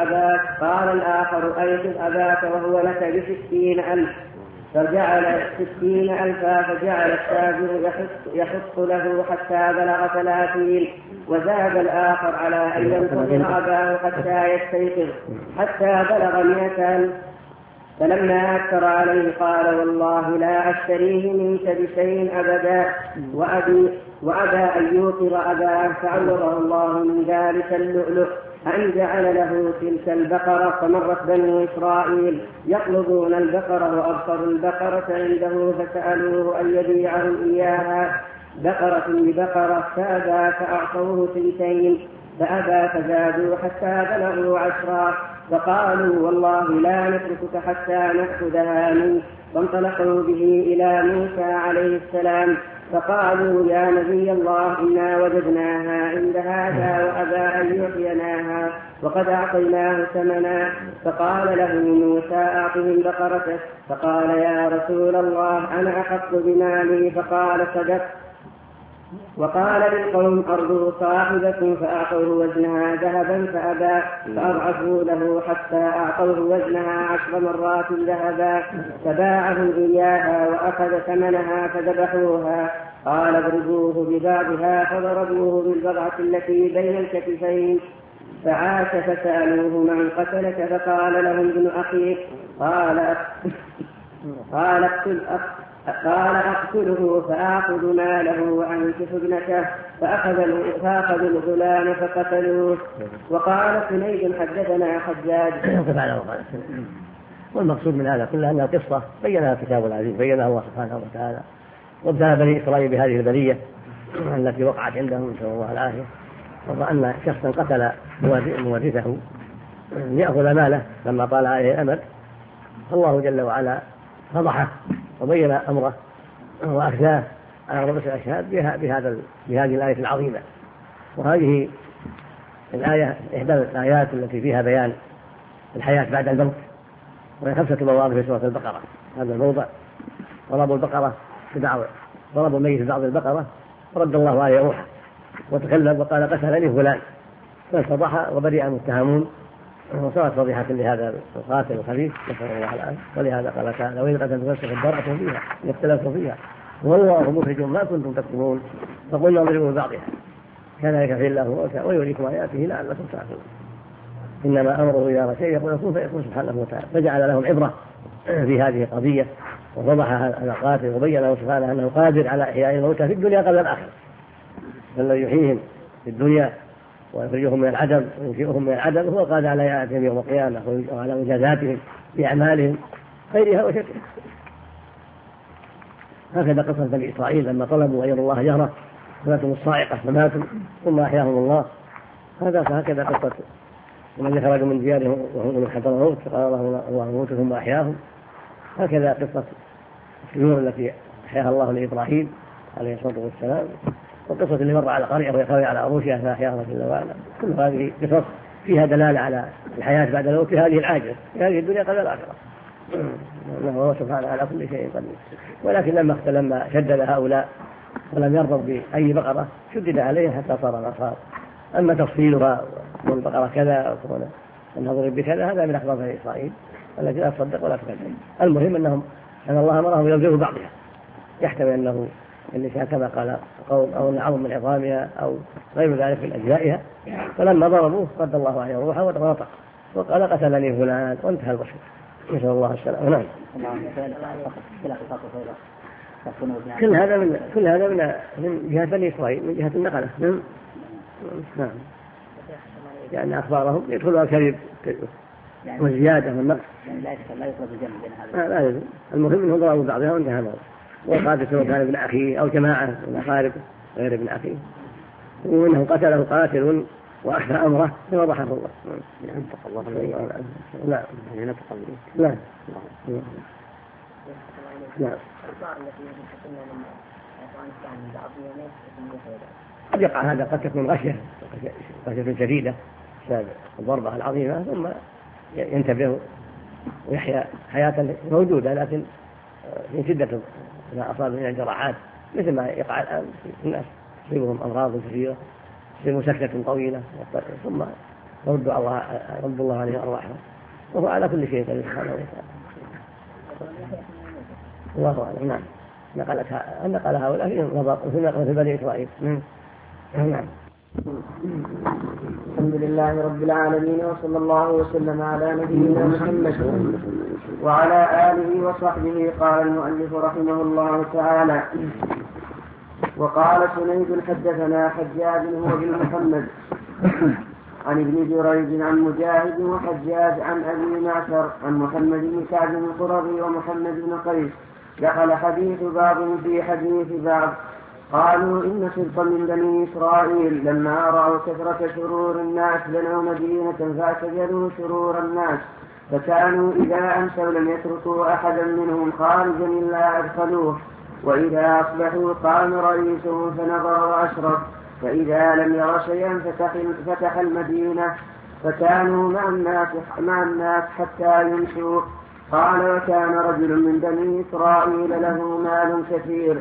Speaker 1: أيقظ أباك وهو لك ب60,000. فجعل 60,000. فجعل التاجر يحط له حتى بلغ 30. وزاد الآخر على أن ينتظر أباه حتى يستيقظ حتى بلغ 100,000. فلما أكثر عليه قال والله لا أشتريه منك بشيء أبدا. وأبى أن يوقظ أباه فعوضه الله من ذلك اللؤلؤ أن جعل له تلك البقرة. فمرت بنو إسرائيل يطلبون البقرة وأبصروا البقرة عنده فسألوه أن يبيعهم إياها بقرة ببقرة فأبى فأعطوه 2. فأبى فزادوا حتى بلغوا 10. فقالوا والله لا نتركك حتى نأخذها منك. فانطلقوا به إلى موسى عليه السلام فقالوا يا نبي الله إنا وجدناها عند هذا وأبى أن يعطيناها وقد أعطيناه ثمنا. فقال له موسى أعطهم بقرتك. فقال يا رسول الله أنا أحق بمالي. فقال صدقت. وقال للقوم أرضوا صاحبكم فأعطوه وزنها ذهبا فأبى. فأضعفوا له حتى أعطوه وزنها 10 مرات ذهبا. فباعهم إياها وأخذ ثمنها فذبحوها. قال اضربوه ببعضها. فضربوه بالبضعة التي بين الكتفين. فعاش فسألوه من قتلك. فقال لهم ابن أخيه. قال أقتله فآخذ ماله وأنكح ابنته. فأخذوا الغلام فقتلوه. وقال سنيد حدثنا حجاج.
Speaker 2: والمقصود من هذا كله أن القصة بينها الكتاب العزيز بينها الله سبحانه وتعالى. وابتلى بني إسرائيل بهذه البلية التي وقعت عندهم نسأل الله العافية. وأن شخصا قتل مورثه ليأخذ ماله لما طال عليه الأمد. فالله جل وعلا فضحه وبين أمره وأخزاه على رؤوس الأشهاد بهذه الآية العظيمة. وهذه الآية إحدى الآيات التي فيها بيان الحياة بعد الموت. وهي 5 مواضع في سورة البقرة. هذا الموضع ضربوا الميت ببعض البقرة فرد الله عليه روحه وتكلم وقال قتلني فلان. فانفضح وبرئ المتهمون وصارت فضيحة لهذا القاتل الخبيث نسأل الله العافية. ولهذا قال تعالى وإذ قتلتم نفسا فادارأتم فيها اختلفتم فيها والله مخرج ما كنتم تكتمون فقلنا اضربوا ببعضها كذلك يفعل الله موسى ويريكم آياته لعلكم تعقلون. إنما أمره إذا شيء يقول كن فيكون سبحانه وتعالى. فجعل لهم عبرة في هذه القضية ووضح هذا القاتل وبين له سبحانه أنه قادر على إحياء الموتى في الدنيا قبل الآخرة. فالذي يحييهم في الدنيا ويخرجهم من العدم وينشئهم من العدم هو قادر على إحيائهم يوم القيامة وعلى مجازاتهم في أعمالهم خيرها وشرها. هكذا قصة بني إسرائيل لما طلبوا أن الله جهرة فماتوا الصاعقة فماتوا ثم أحياهم الله. فهكذا قصة الذين خرجوا من ديارهم وهم من خطر الموت فقال الله موتوا ثم أحياهم. هكذا قصة السيور التي أحياها الله لإبراهيم عليه الصلاة والسلام. والقصة اللي مر على قرية وهي على عروشها فأحياها جل وعلا. كل هذه قصص فيها دلالة على الحياة بعد الموت في هذه العاجلة في هذه الدنيا قبل الآخرة. الله سبحانه على كل شيء قدير. ولكن لما شدد هؤلاء ولم يرضوا بأي بقرة شدد عليها حتى صار ما صار. أما تفصيلها والبقرة كذا أن نضرب بكذا هذا من أخبار بني إسرائيل التي لا تصدق ولا تكذب. المهم أن الله أمرهم يضربوا بعضها يحتمل أنه النساء كما قال قوم أو العظم من عظامها أو غير ذلك من أجزائها. فلما ضربوه رد الله عليه روحه ونطق وقال قتلني فلان وانتهى البشر. نسأل الله السلامة. نعم. كل هذا من جهة بني إسرائيل من جهة النقلة. نعم. لأن أخبارهم يدخلها الكذب والزيادة والنقص.
Speaker 4: يعني لا يطلب الجمع بين هذا.
Speaker 2: لا يجوز. المهم أنه ضرب بعضها وانتهى هذا. والقاتل كان ابن أخيه أو جماعة من أقارب غير ابن أخيه، وإنه قتله قاتل وأخفى أمره فوضحه الله.
Speaker 4: ينطق الله
Speaker 2: لا
Speaker 4: ينطق الله.
Speaker 2: لا لا. قد يقع هذا، قد تكون غشية شديدة بسبب الضربة العظيمة، ثم ينتبه ويحيا حياة موجودة، لكن من شدة ما أصاب من الجراحات مثل ما يقع الآن في الناس، تصيبهم أمراض كثيرة، تصيبهم سكتة طويلة، ثم يرد الله عليه أرواحهم، وهو على كل شيء قدير سبحانه وتعالى. الله أعلم. نعم. نقل هؤلاء في بني إسرائيل. نعم.
Speaker 1: الحمد لله رب العالمين، وصلى الله وسلم على نبينا محمد وعلى آله وصحبه. قال المؤلف رحمه الله تعالى: وقال سنيد حدثنا حجاج هو بن محمد عن ابن جريج عن مجاهد وحجاج عن أبي معشر عن محمد بن كعب القرظي ومحمد بن قيس دخل حديث بعضهم في حديث بعض. قالوا إن صدقا من بني إسرائيل لما رأوا كثرة شرور الناس بنوا مدينة فاعتزلوا شرور الناس، فكانوا إذا أمسوا لم يتركوا أحدا منهم خارجا إلا أدخلوه، وإذا أصبحوا قام رئيسهم فنظر وأشرف، فإذا لم ير شيئا فتح المدينة، فكانوا مع الناس حتى يمشوا. قال: وكان رجل من بني إسرائيل له مال كثير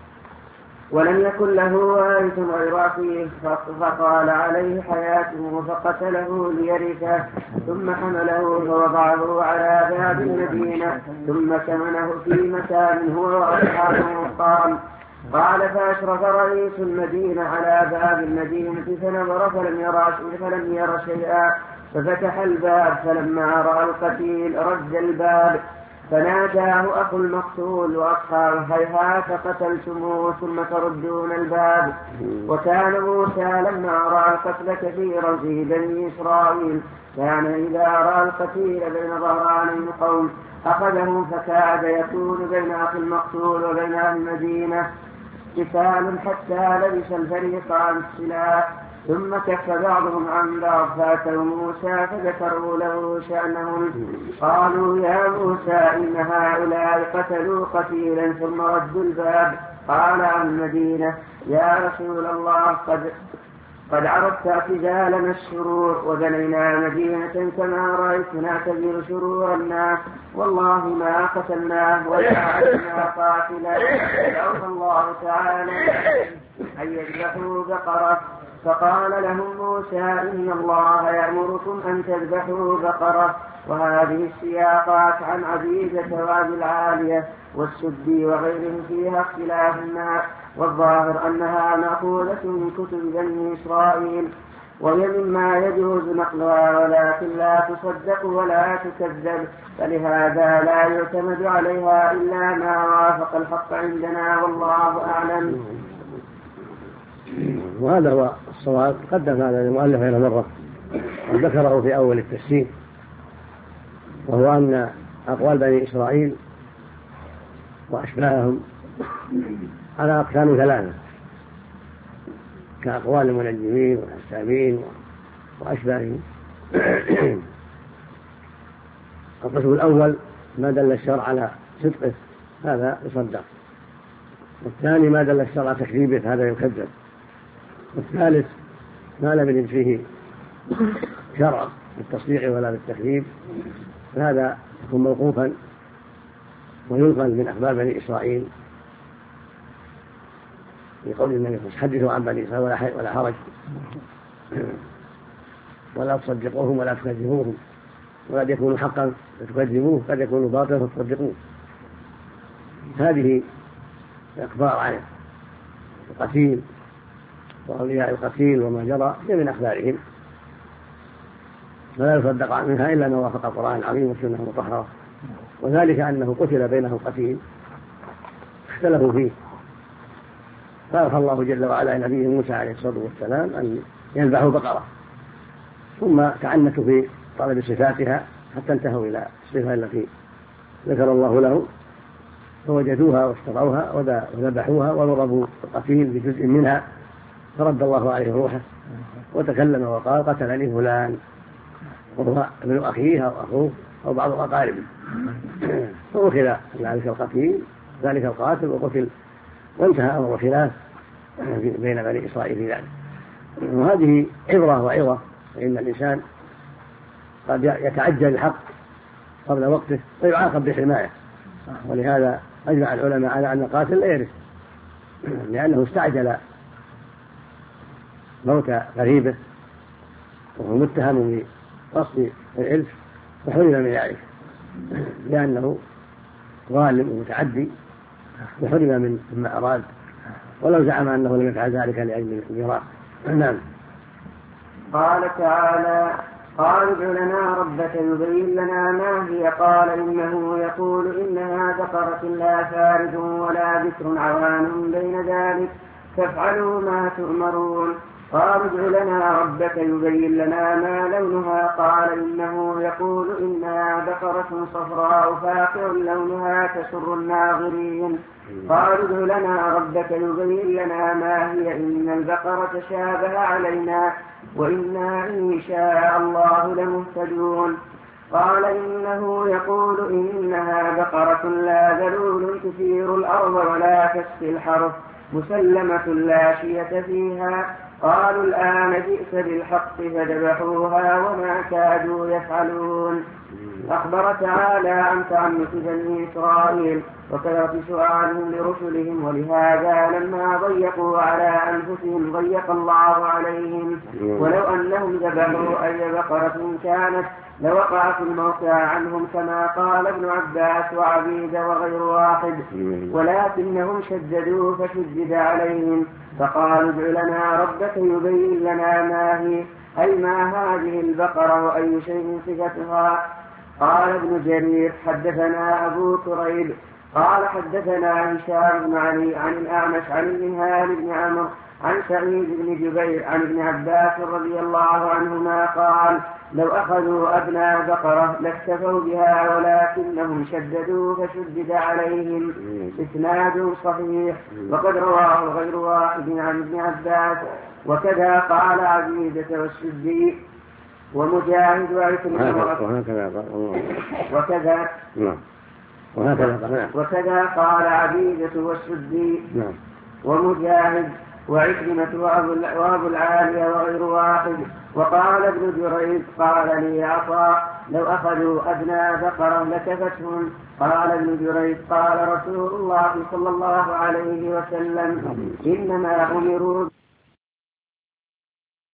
Speaker 1: ولم يكن له وارث غير أخيه، فقال عليه حياته فقتله ليرثه، ثم حمله فوضعه على باب المدينة، ثم كمنه في مكان هو وأصحابه. قال: فأشرف رئيس المدينة على باب المدينة فنظر فلم ير شيئا، ففتح الباب، فلما رأى القتيل رد الباب، فناداه أخو المقتول وأصحابه: هيهات قتلتموه ثم تردون الباب. وكان موسى لما رأى القتل كثيرا في بني إسرائيل كان إذا رأى القتيل بين ظهراني القوم أخذه، فكاد يكون بين أخي المقتول وبين أهل المدينة قتال حتى لبس الفريقان السلاح، ثم كف بعضهم عن بعض، فأتوا موسى فذكروا له شأنهم. قالوا: يا موسى إن هؤلاء قتلوا قتيلا ثم ردوا الباب. قال عن المدينة: يا رسول الله قد عرفت اعتزالنا الشرور، وبنينا مدينة كما رأيت نعتزل شرور الناس، والله ما قتلناه ولا عدنا قاتلا. فأوحى الله تعالى أن يذبحوا بقرة، فقال لهم موسى: إن الله يأمركم أن تذبحوا بقرة. وهذه السياقات عن عبيدة وأبي العالية والسدي وغيرهم فيها اختلاف ما، والظاهر أنها مأخوذة من كتب بني إسرائيل، وهي مما يجوز نقلها ولكن لا تصدق ولا تكذب، فلهذا لا يعتمد عليها إلا ما وافق الحق عندنا، والله أعلم.
Speaker 2: وهذا هو الصواب. قدم هذا المؤلف إلى مرة وذكره في أول التفسير، وهو أن أقوال بني إسرائيل وأشباههم على أقسام ثلاثة، كأقوال المنجمين والحسابين وأشباههم. القسم الأول ما دل الشرع على صدقه هذا يصدق، والثاني ما دل الشرع على تكذيبه هذا يكذب، والثالث ما لم يرد فيه شرع بالتصديق ولا بالتكذيب فهذا يكون موقوفا وينقل من أخبار بني إسرائيل يقول النبي حدثوا عن بني إسرائيل ولا حرج، ولا تصدقوهم ولا تكذبوهم، وقد يكون حقا فتكذبوه، قد يكون باطلا فتصدقوه. هذه الأخبار عن القتيل وأولياء القتيل وما جرى هي من أخبارهم، فلا يصدق منها إلا ما وافق القرآن العظيم والسنة المطهرة، وذلك أنه قتل بينهم قتيل اختلفوا فيه، فأوحى الله جل وعلا إلى نبيه موسى عليه الصلاة والسلام أن يذبحوا بقرة ثم تعنتوا في طلب صفاتها حتى انتهوا إلى الصفة التي ذكر الله له فوجدوها واشتروها وذبحوها وضربوا القتيل بجزء منها فرد الله عليه روحه وتكلم وقال قتلني فلان وهو ابن أخيه أو أخوه أو بعض أقاربه فأخذ ذلك القتيل ذلك القاتل وقتل وانتهى أمر الخلاف بين بني إسرائيل في ذلك. وهذه عبرة وعظة فإن الإنسان قد يتعجل الحق قبل وقته ويعاقب بحماية ولهذا أجمع العلماء على أن القاتل لا يرث لأنه استعجل موت قريبه وهو متهم بقصد الإلف وحرم من ذلك لأنه ظالم ومتعدي وحرم مما أراد ولو زعم أنه لم يفعل ذلك لأجل الميراث. نعم.
Speaker 1: قال تعالى قال ادع لنا ربك يبين لنا ما هي قال إنه يقول إنها بقرة لا فارض ولا بكر عوان بين ذلك فافعلوا ما تؤمرون. قال ادع لنا ربك يبين لنا ما لونها قال إنه يقول إنها بقرة صفراء فاقع لونها تسر الناظرين. قال ادع لنا ربك يبين لنا ما هي إن البقرة شابه علينا وإنا إن شاء الله لمهتدون. قال إنه يقول إنها بقرة لا ذلول تثير الأرض ولا تسقي الحرث مسلمة لا شية فيها. قالوا الآن جئت بالحق فذبحوها وما كادوا يفعلون. أخبر تعالى عن تعنت بني إسرائيل وكثرة سؤالهم لرسلهم ولهذا لما ضيقوا على أنفسهم ضيق الله عليهم ولو أنهم ذبحوا أي بقرة كانت لوقعت الموتى عنهم كما قال ابن عباس وعبيد وغير واحد ولكنهم شددوا فشدد عليهم فقالوا ادع لنا ربك يبين لنا ما هي أي ما هذه البقرة وأي شيء صفتها. قال ابن جرير حدثنا أبو كريب قال حدثنا هشام بن علي عن الأعمش عن المنهال بن عمرو عن سعيد بن جبير عن ابن عباس رضي الله عنهما قال لو أخذوا أبناء بقرة لاكتفوا بها ولكنهم شددوا فشدد عليهم. إسناد صحيح وقد رواه غير واحد عن ابن عباس وكذا قال عبيدة والسدي ومجاهد وكذا قال عبيدة والسدي ومجاهد وعكرمة وأبو العالية وغير واحد. وقال ابن جريج قال لي عطاء لو أخذوا أدنى بقرة لكفتهم. قال ابن جريج قال رسول الله صلى الله عليه وسلم إنما أمروا